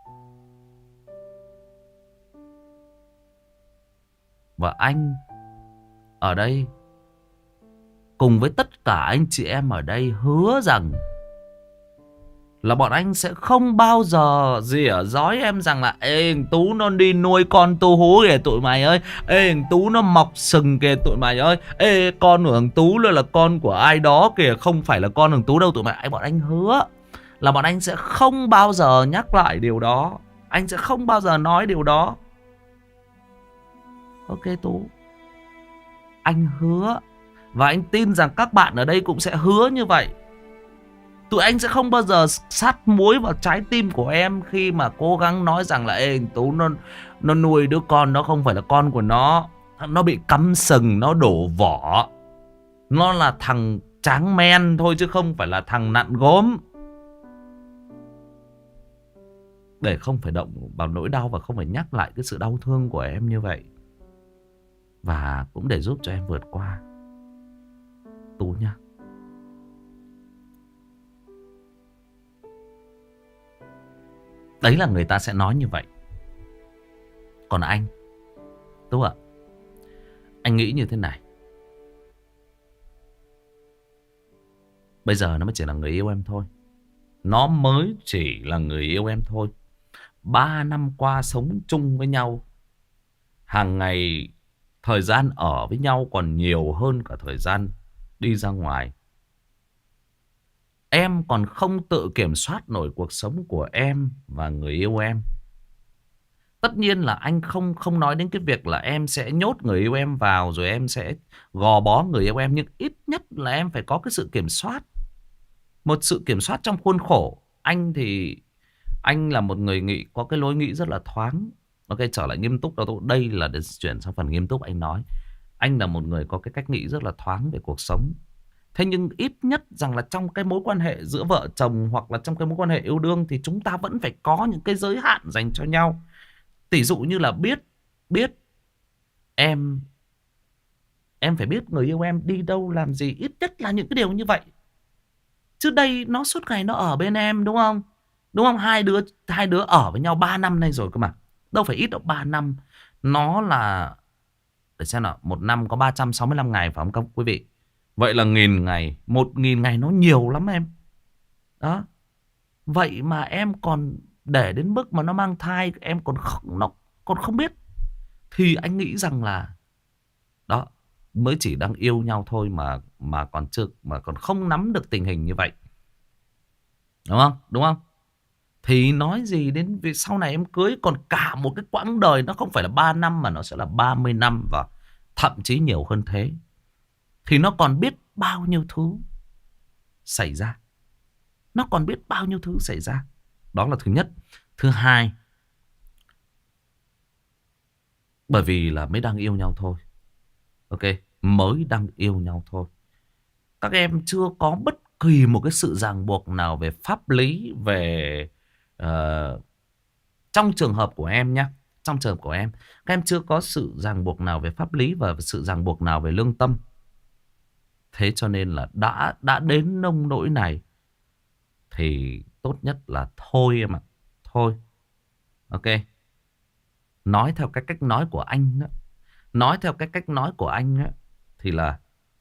Speaker 1: Và anh ở đây cùng với tất cả anh chị em ở đây hứa rằng là bọn anh sẽ không bao giờ rỉa rói em rằng là ê thằng Tú nó đi nuôi con tu hú kìa tụi mày ơi. Ê thằng Tú nó mọc sừng kìa tụi mày ơi. Ê con của thằng Tú là con của ai đó kìa, không phải là con thằng Tú đâu tụi mày. Bọn anh hứa là bọn anh sẽ không bao giờ nhắc lại điều đó. Anh sẽ không bao giờ nói điều đó. Ok Tú, anh hứa. Và anh tin rằng các bạn ở đây cũng sẽ hứa như vậy. Tụi anh sẽ không bao giờ sát muối vào trái tim của em khi mà cố gắng nói rằng là ê Tú nó nuôi đứa con nó không phải là con của nó bị cắm sừng, nó đổ vỏ, nó là thằng tráng men thôi chứ không phải là thằng nặn gốm. Để không phải động vào nỗi đau và không phải nhắc lại cái sự đau thương của em như vậy. Và cũng để giúp cho em vượt qua, Tú nha. Đấy là người ta sẽ nói như vậy. Còn anh, Tú ạ, anh nghĩ như thế này. Bây giờ nó mới chỉ là người yêu em thôi. Nó mới chỉ là người yêu em thôi. 3 năm qua sống chung với nhau, hàng ngày thời gian ở với nhau còn nhiều hơn cả thời gian đi ra ngoài. Em còn không tự kiểm soát nổi cuộc sống của em và người yêu em. Tất nhiên là anh không nói đến cái việc là em sẽ nhốt người yêu em vào rồi em sẽ gò bó người yêu em, nhưng ít nhất là em phải có cái sự kiểm soát. Một sự kiểm soát trong khuôn khổ. Anh thì anh là một người có cái lối nghĩ rất là thoáng. Ok, trở lại nghiêm túc đâu. Đây là để chuyển sang phần nghiêm túc. Anh nói anh là một người có cái cách nghĩ rất là thoáng về cuộc sống. Thế nhưng ít nhất rằng là trong cái mối quan hệ giữa vợ chồng hoặc là trong cái mối quan hệ yêu đương thì chúng ta vẫn phải có những cái giới hạn dành cho nhau. Tỷ dụ như là biết em phải biết người yêu em đi đâu làm gì, ít nhất là những cái điều như vậy. Chứ đây nó suốt ngày nó ở bên em, đúng không? Đúng không? Hai đứa ở với nhau 3 năm nay rồi cơ mà. Đâu phải ít đâu, 3 năm. Nó là, để xem nào, một năm có 365 ngày phải không các quý vị? Vậy là 1000 ngày, 1000 ngày nó nhiều lắm em. Đó. Vậy mà em còn để đến mức mà nó mang thai, em nó còn không biết. Thì anh nghĩ rằng là đó, mới chỉ đang yêu nhau thôi mà còn chưa, mà còn không nắm được tình hình như vậy. Đúng không? Đúng không? Thì nói gì đến việc sau này em cưới, còn cả một cái quãng đời nó không phải là 3 năm mà nó sẽ là 30 năm và thậm chí nhiều hơn thế. Thì nó còn biết bao nhiêu thứ xảy ra. Nó còn biết bao nhiêu thứ xảy ra. Đó là thứ nhất. Thứ hai, bởi vì là mới đang yêu nhau thôi. Ok, mới đang yêu nhau thôi. Các em chưa có bất kỳ một cái sự ràng buộc nào về pháp lý, về trong trường hợp của em nhé. Trong trường hợp của em, các em chưa có sự ràng buộc nào về pháp lý và sự ràng buộc nào về lương tâm. Thế cho nên là đã đến nông nỗi này thì tốt nhất là thôi em ạ. Thôi. Ok. Nói theo cái cách nói của anh đó. Nói theo cái cách nói của anh á, thì là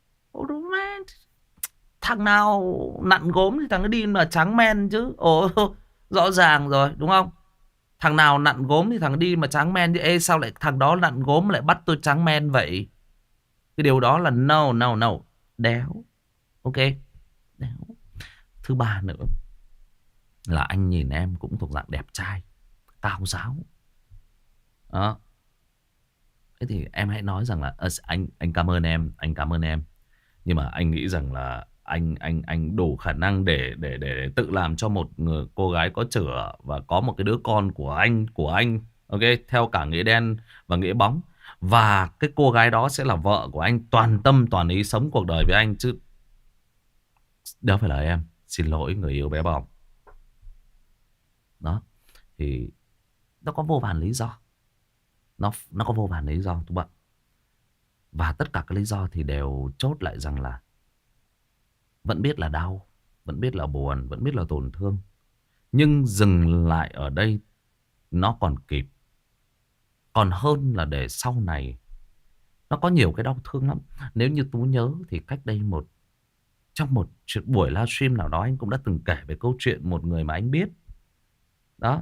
Speaker 1: thằng nào nặn gốm thì thằng ấy đi mà tráng men chứ. Ồ, rõ ràng rồi đúng không? Thằng nào nặn gốm thì thằng ấy đi mà tráng men chứ. Ê, sao lại thằng đó nặn gốm lại bắt tôi tráng men vậy? Cái điều đó là no. Đéo. Ok. Đéo. Thứ ba nữa là anh nhìn em cũng thuộc dạng đẹp trai, cao ráo. Đó. Thế thì em hãy nói rằng là anh cảm ơn em, anh cảm ơn em. Nhưng mà anh nghĩ rằng là anh đủ khả năng để tự làm cho một người cô gái có chửa và có một cái đứa con của anh. Ok, theo cả nghĩa đen và nghĩa bóng. Và cái cô gái đó sẽ là vợ của anh, toàn tâm toàn ý sống cuộc đời với anh chứ. Đó phải là em. Xin lỗi người yêu bé bỏng. Đó. Thì nó có vô vàn lý do. Nó có vô vàn lý do các bạn. Và tất cả các lý do thì đều chốt lại rằng là vẫn biết là đau, vẫn biết là buồn, vẫn biết là tổn thương. Nhưng dừng lại ở đây nó còn kịp. Còn hơn là để sau này. Nó có nhiều cái đau thương lắm. Nếu như Tú nhớ thì cách đây trong một buổi livestream nào đó, anh cũng đã từng kể về câu chuyện một người mà anh biết. Đó.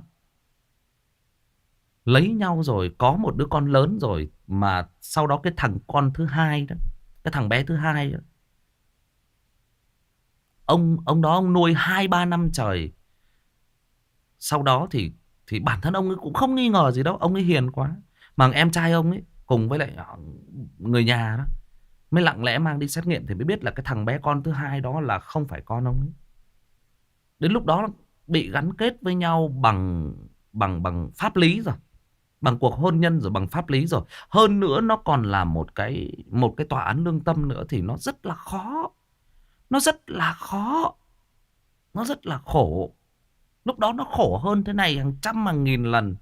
Speaker 1: Lấy nhau rồi, có một đứa con lớn rồi, mà sau đó cái thằng con thứ hai đó, cái thằng bé thứ hai đó, ông đó ông nuôi 2-3 năm trời. Sau đó thì bản thân ông ấy cũng không nghi ngờ gì đâu, ông ấy hiền quá. Mà em trai ông ấy cùng với lại người nhà đó mới lặng lẽ mang đi xét nghiệm thì mới biết là cái thằng bé con thứ hai đó là không phải con ông ấy. Đến lúc đó bị gắn kết với nhau bằng bằng pháp lý rồi, bằng cuộc hôn nhân rồi, bằng pháp lý rồi. Hơn nữa nó còn là một cái tòa án lương tâm nữa thì nó rất là khó. Nó rất là khó. Nó rất là khổ. Lúc đó nó khổ hơn thế này hàng trăm hàng nghìn lần.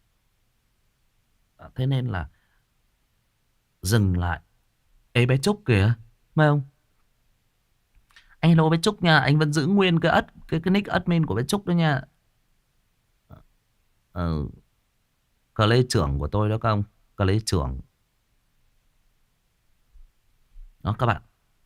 Speaker 1: Thế nên là dừng lại. Ê bé Trúc kìa, phải không? Anh hello bé Trúc nha, anh vẫn giữ nguyên cái nick admin của bé Trúc đó nha. Ừ, cờ lê trưởng của tôi đó không? Cờ lê trưởng. Đó các bạn.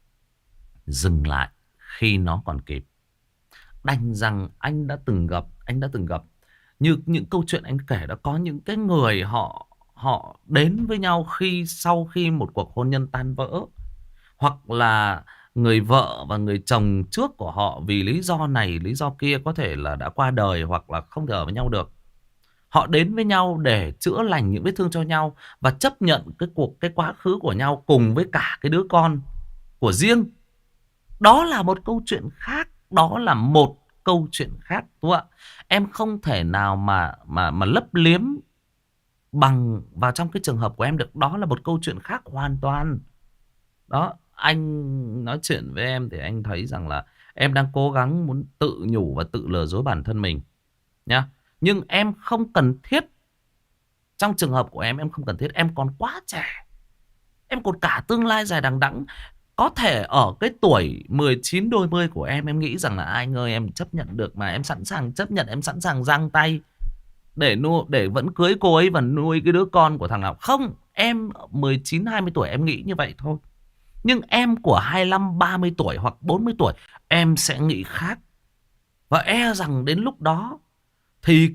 Speaker 1: Dừng lại khi nó còn kịp. Đành rằng anh đã từng gặp như những câu chuyện anh kể đó, có những cái người họ họ đến với nhau sau khi một cuộc hôn nhân tan vỡ, hoặc là người vợ và người chồng trước của họ vì lý do này lý do kia có thể là đã qua đời hoặc là không thể ở với nhau được. Họ đến với nhau để chữa lành những vết thương cho nhau và chấp nhận cái quá khứ của nhau cùng với cả cái đứa con của riêng. Đó là một câu chuyện khác, đó là một câu chuyện khác, đúng không ạ? Em không thể nào mà lấp liếm bằng vào trong cái trường hợp của em được, đó là một câu chuyện khác hoàn toàn. Đó, anh nói chuyện với em thì anh thấy rằng là em đang cố gắng muốn tự nhủ và tự lừa dối bản thân mình nhá. Nhưng em không cần thiết, trong trường hợp của em không cần thiết, em còn quá trẻ. Em còn cả tương lai dài đằng đẵng. Có thể ở cái tuổi 19 đôi mươi của em nghĩ rằng là anh ơi em chấp nhận được mà, em sẵn sàng chấp nhận, em sẵn sàng giang tay để vẫn cưới cô ấy và nuôi cái đứa con của thằng nào. Không, em 19 20 tuổi em nghĩ như vậy thôi. Nhưng em của 25 30 tuổi hoặc 40 tuổi em sẽ nghĩ khác. Và e rằng đến lúc đó thì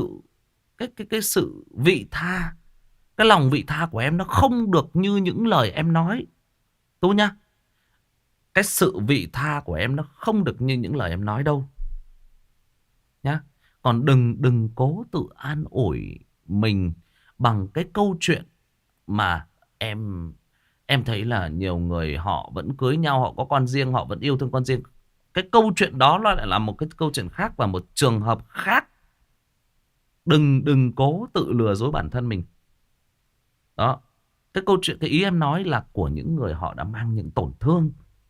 Speaker 1: cái sự vị tha, cái lòng vị tha của em nó không được như những lời em nói. Tú nhá. Cái sự vị tha của em nó không được như những lời em nói đâu nhá. Còn đừng cố tự an ủi mình bằng cái câu chuyện mà em thấy là nhiều người họ vẫn cưới nhau, họ có con riêng, họ vẫn yêu thương con riêng. Cái câu chuyện đó nó lại là một cái câu chuyện khác và một trường hợp khác. Đừng cố tự lừa dối bản thân mình. Đó. Cái câu chuyện, cái ý em nói là của những người họ đã mang những tổn thương.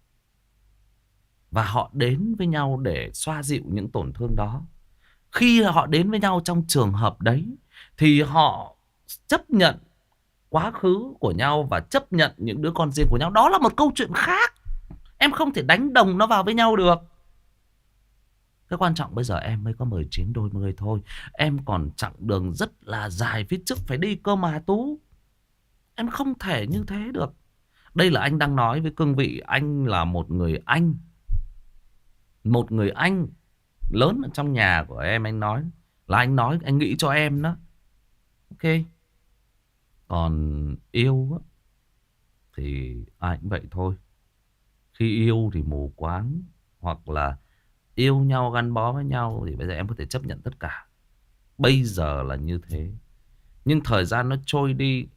Speaker 1: Và họ đến với nhau để xoa dịu những tổn thương đó. Khi họ đến với nhau trong trường hợp đấy thì họ chấp nhận quá khứ của nhau và chấp nhận những đứa con riêng của nhau. Đó là một câu chuyện khác. Em không thể đánh đồng nó vào với nhau được. Cái quan trọng bây giờ em mới có 19 đôi mươi thôi. Em còn chặng đường rất là dài phía trước phải đi cơ mà Tú. Em không thể như thế được. Đây là anh đang nói với cương vị anh là một người anh. Một người anh lớn ở trong nhà của em. Anh nói là anh nói, anh nghĩ cho em đó. Ok. Còn yêu á, thì ai cũng vậy thôi. Khi yêu thì mù quáng, hoặc là yêu nhau gắn bó với nhau thì bây giờ em có thể chấp nhận tất cả. Bây giờ là như thế. Nhưng thời gian nó trôi đi,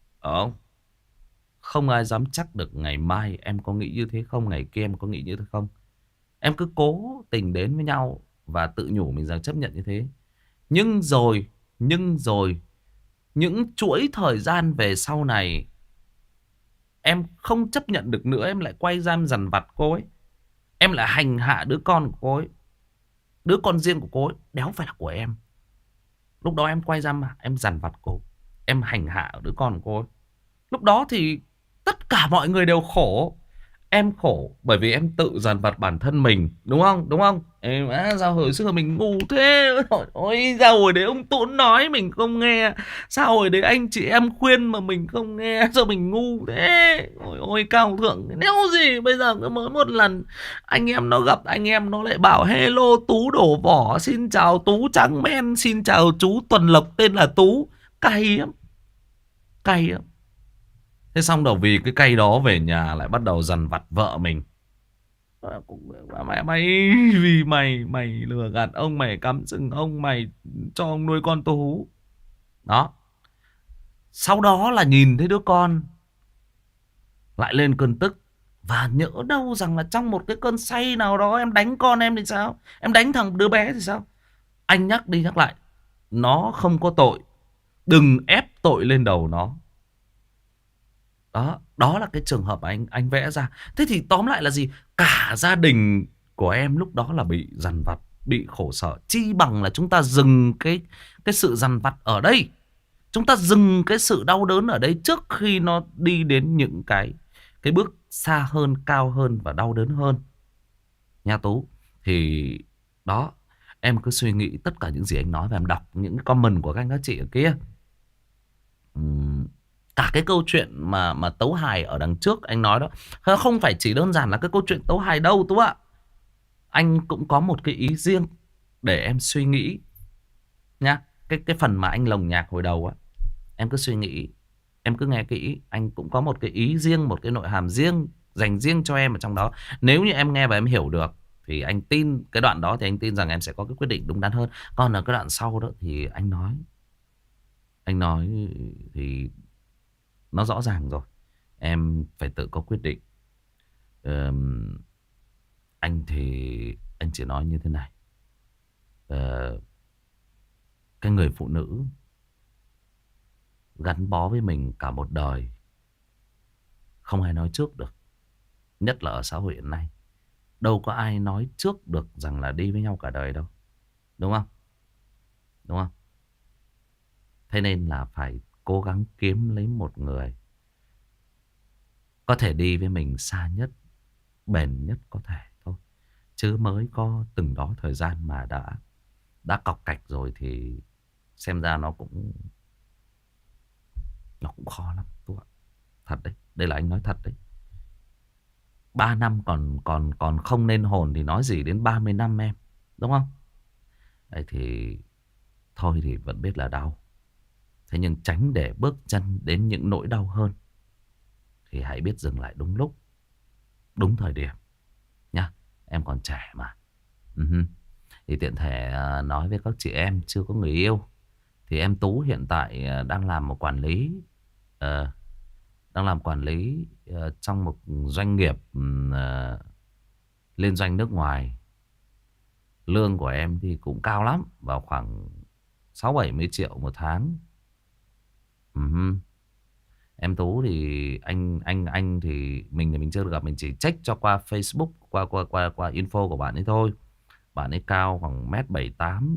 Speaker 1: không ai dám chắc được ngày mai em có nghĩ như thế không, ngày kia em có nghĩ như thế không. Em cứ cố tình đến với nhau và tự nhủ mình rằng chấp nhận như thế. Nhưng rồi những chuỗi thời gian về sau này em không chấp nhận được nữa, em lại quay ra em dằn vặt cô ấy. Em lại hành hạ đứa con của cô ấy. Đứa con riêng của cô ấy đéo phải là của em. Lúc đó em quay ra mà em dằn vặt cô, em hành hạ đứa con của cô ấy. Lúc đó thì tất cả mọi người đều khổ. Em khổ bởi vì em tự dằn vặt bản thân mình. Đúng không? Đúng không? Em sao hồi xưa mình ngu thế. Ôi sao hồi đấy ông Tún nói mình không nghe. Sao hồi đấy anh chị em khuyên mà mình không nghe. Sao mình ngu thế. Ôi cao thượng đéo gì. Bây giờ cứ mới một lần anh em nó gặp, anh em nó lại bảo hello Tú đổ vỏ, xin chào Tú trắng men, xin chào chú Tuần Lộc tên là Tú. Cay lắm. Cay lắm. Thế xong đầu vì cái cây đó về nhà lại bắt đầu dằn vặt vợ mình. Mày vì mày lừa gạt ông, mày cắm sừng ông, mày cho ông nuôi con Tú. Đó. Sau đó là nhìn thấy đứa con lại lên cơn tức. Và nhỡ đâu rằng là trong một cái cơn say nào đó em đánh con em thì sao? Em đánh thằng đứa bé thì sao? Anh nhắc đi nhắc lại, nó không có tội, đừng ép tội lên đầu nó. Đó, đó là cái trường hợp anh vẽ ra. Thế thì tóm lại là gì? Cả gia đình của em lúc đó là bị dằn vặt, bị khổ sở. Chi bằng là chúng ta dừng cái sự dằn vặt ở đây. Chúng ta dừng cái sự đau đớn ở đây trước khi nó đi đến những cái bước xa hơn, cao hơn và đau đớn hơn. Nha Tú. Thì đó, em cứ suy nghĩ tất cả những gì anh nói và em đọc những comment của các anh các chị ở kia. Cả cái câu chuyện mà tấu hài ở đằng trước anh nói đó, không phải chỉ đơn giản là cái câu chuyện tấu hài đâu Tú ạ. Anh cũng có một cái ý riêng để em suy nghĩ nhá. Cái phần mà anh lồng nhạc hồi đầu á, em cứ suy nghĩ, em cứ nghe kỹ. Anh cũng có một cái ý riêng, một cái nội hàm riêng dành riêng cho em ở trong đó. Nếu như em nghe và em hiểu được thì anh tin cái đoạn đó, thì anh tin rằng em sẽ có cái quyết định đúng đắn hơn. Còn ở cái đoạn sau đó thì anh nói thì nó rõ ràng rồi, em phải tự có quyết định. Anh thì anh chỉ nói như thế này. Cái người phụ nữ gắn bó với mình cả một đời không ai nói trước được. Nhất là ở xã hội hiện nay, đâu có ai nói trước được rằng là đi với nhau cả đời đâu. Đúng không? Đúng không? Thế nên là phải cố gắng kiếm lấy một người có thể đi với mình xa nhất, bền nhất có thể thôi. Chứ mới có từng đó thời gian mà đã cọc cạch rồi thì xem ra nó cũng khó lắm. Thật đấy, đây là anh nói thật đấy. 3 năm còn không nên hồn thì nói gì đến 30 năm em. Đúng không? Đấy thì thôi thì vẫn biết là đau. Thế nhưng tránh để bước chân đến những nỗi đau hơn thì hãy biết dừng lại đúng lúc, đúng thời điểm nhá. Em còn trẻ mà. Thì tiện thể nói với các chị em chưa có người yêu, thì em Tú hiện tại đang làm một quản lý, đang làm quản lý trong một doanh nghiệp liên doanh nước ngoài. Lương của em thì cũng cao lắm, vào khoảng 60-70 triệu một tháng. Em Tú thì anh thì mình chưa được gặp, mình chỉ check cho qua Facebook, qua info của bạn ấy thôi. Bạn ấy cao khoảng 1m78.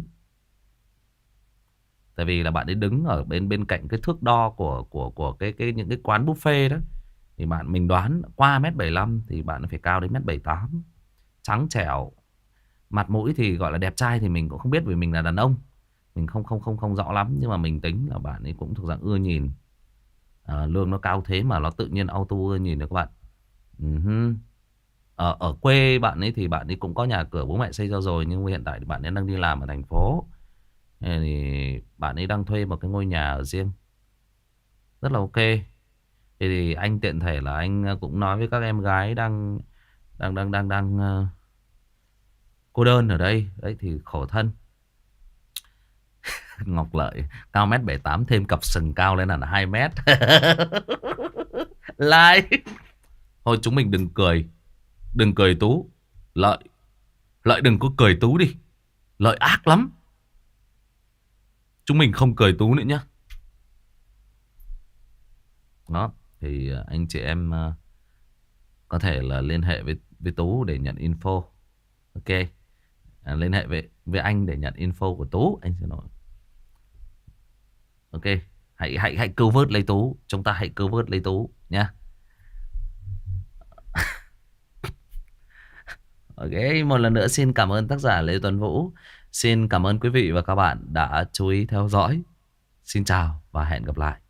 Speaker 1: Tại vì là bạn ấy đứng ở bên cạnh cái thước đo của những cái quán buffet đó, thì mình đoán qua 1m75 thì bạn ấy phải cao đến 1m78. Trắng trẻo, mặt mũi thì gọi là đẹp trai thì mình cũng không biết vì mình là đàn ông, mình không rõ lắm, nhưng mà mình tính là bạn ấy cũng thuộc dạng ưa nhìn. Lương nó cao thế mà nó tự nhiên auto ưa nhìn được các bạn. Ở quê bạn ấy thì bạn ấy cũng có nhà cửa bố mẹ xây cho rồi, nhưng hiện tại thì bạn ấy đang đi làm ở thành phố. Nên thì bạn ấy đang thuê một cái ngôi nhà ở riêng, rất là ok. Thì anh tiện thể là anh cũng nói với các em gái đang cô đơn ở đây đấy thì khổ thân. Ngọc Lợi cao 1m78 thêm cặp sừng cao lên là 2 mét. Lại thôi chúng mình đừng cười. Đừng cười Tú. Lợi đừng có cười Tú đi. Lợi ác lắm. Chúng mình không cười Tú nữa nhá. Đó. Thì anh chị em có thể là liên hệ với Tú để nhận info. Ok. Liên hệ với anh để nhận info của Tú. Anh sẽ nói. Ok. Hãy cứu vớt lấy Tú. Chúng ta hãy cứu vớt lấy Tú nhá. Ok, một lần nữa xin cảm ơn tác giả Lê Tuấn Vũ. Xin cảm ơn quý vị và các bạn đã chú ý theo dõi. Xin chào và hẹn gặp lại.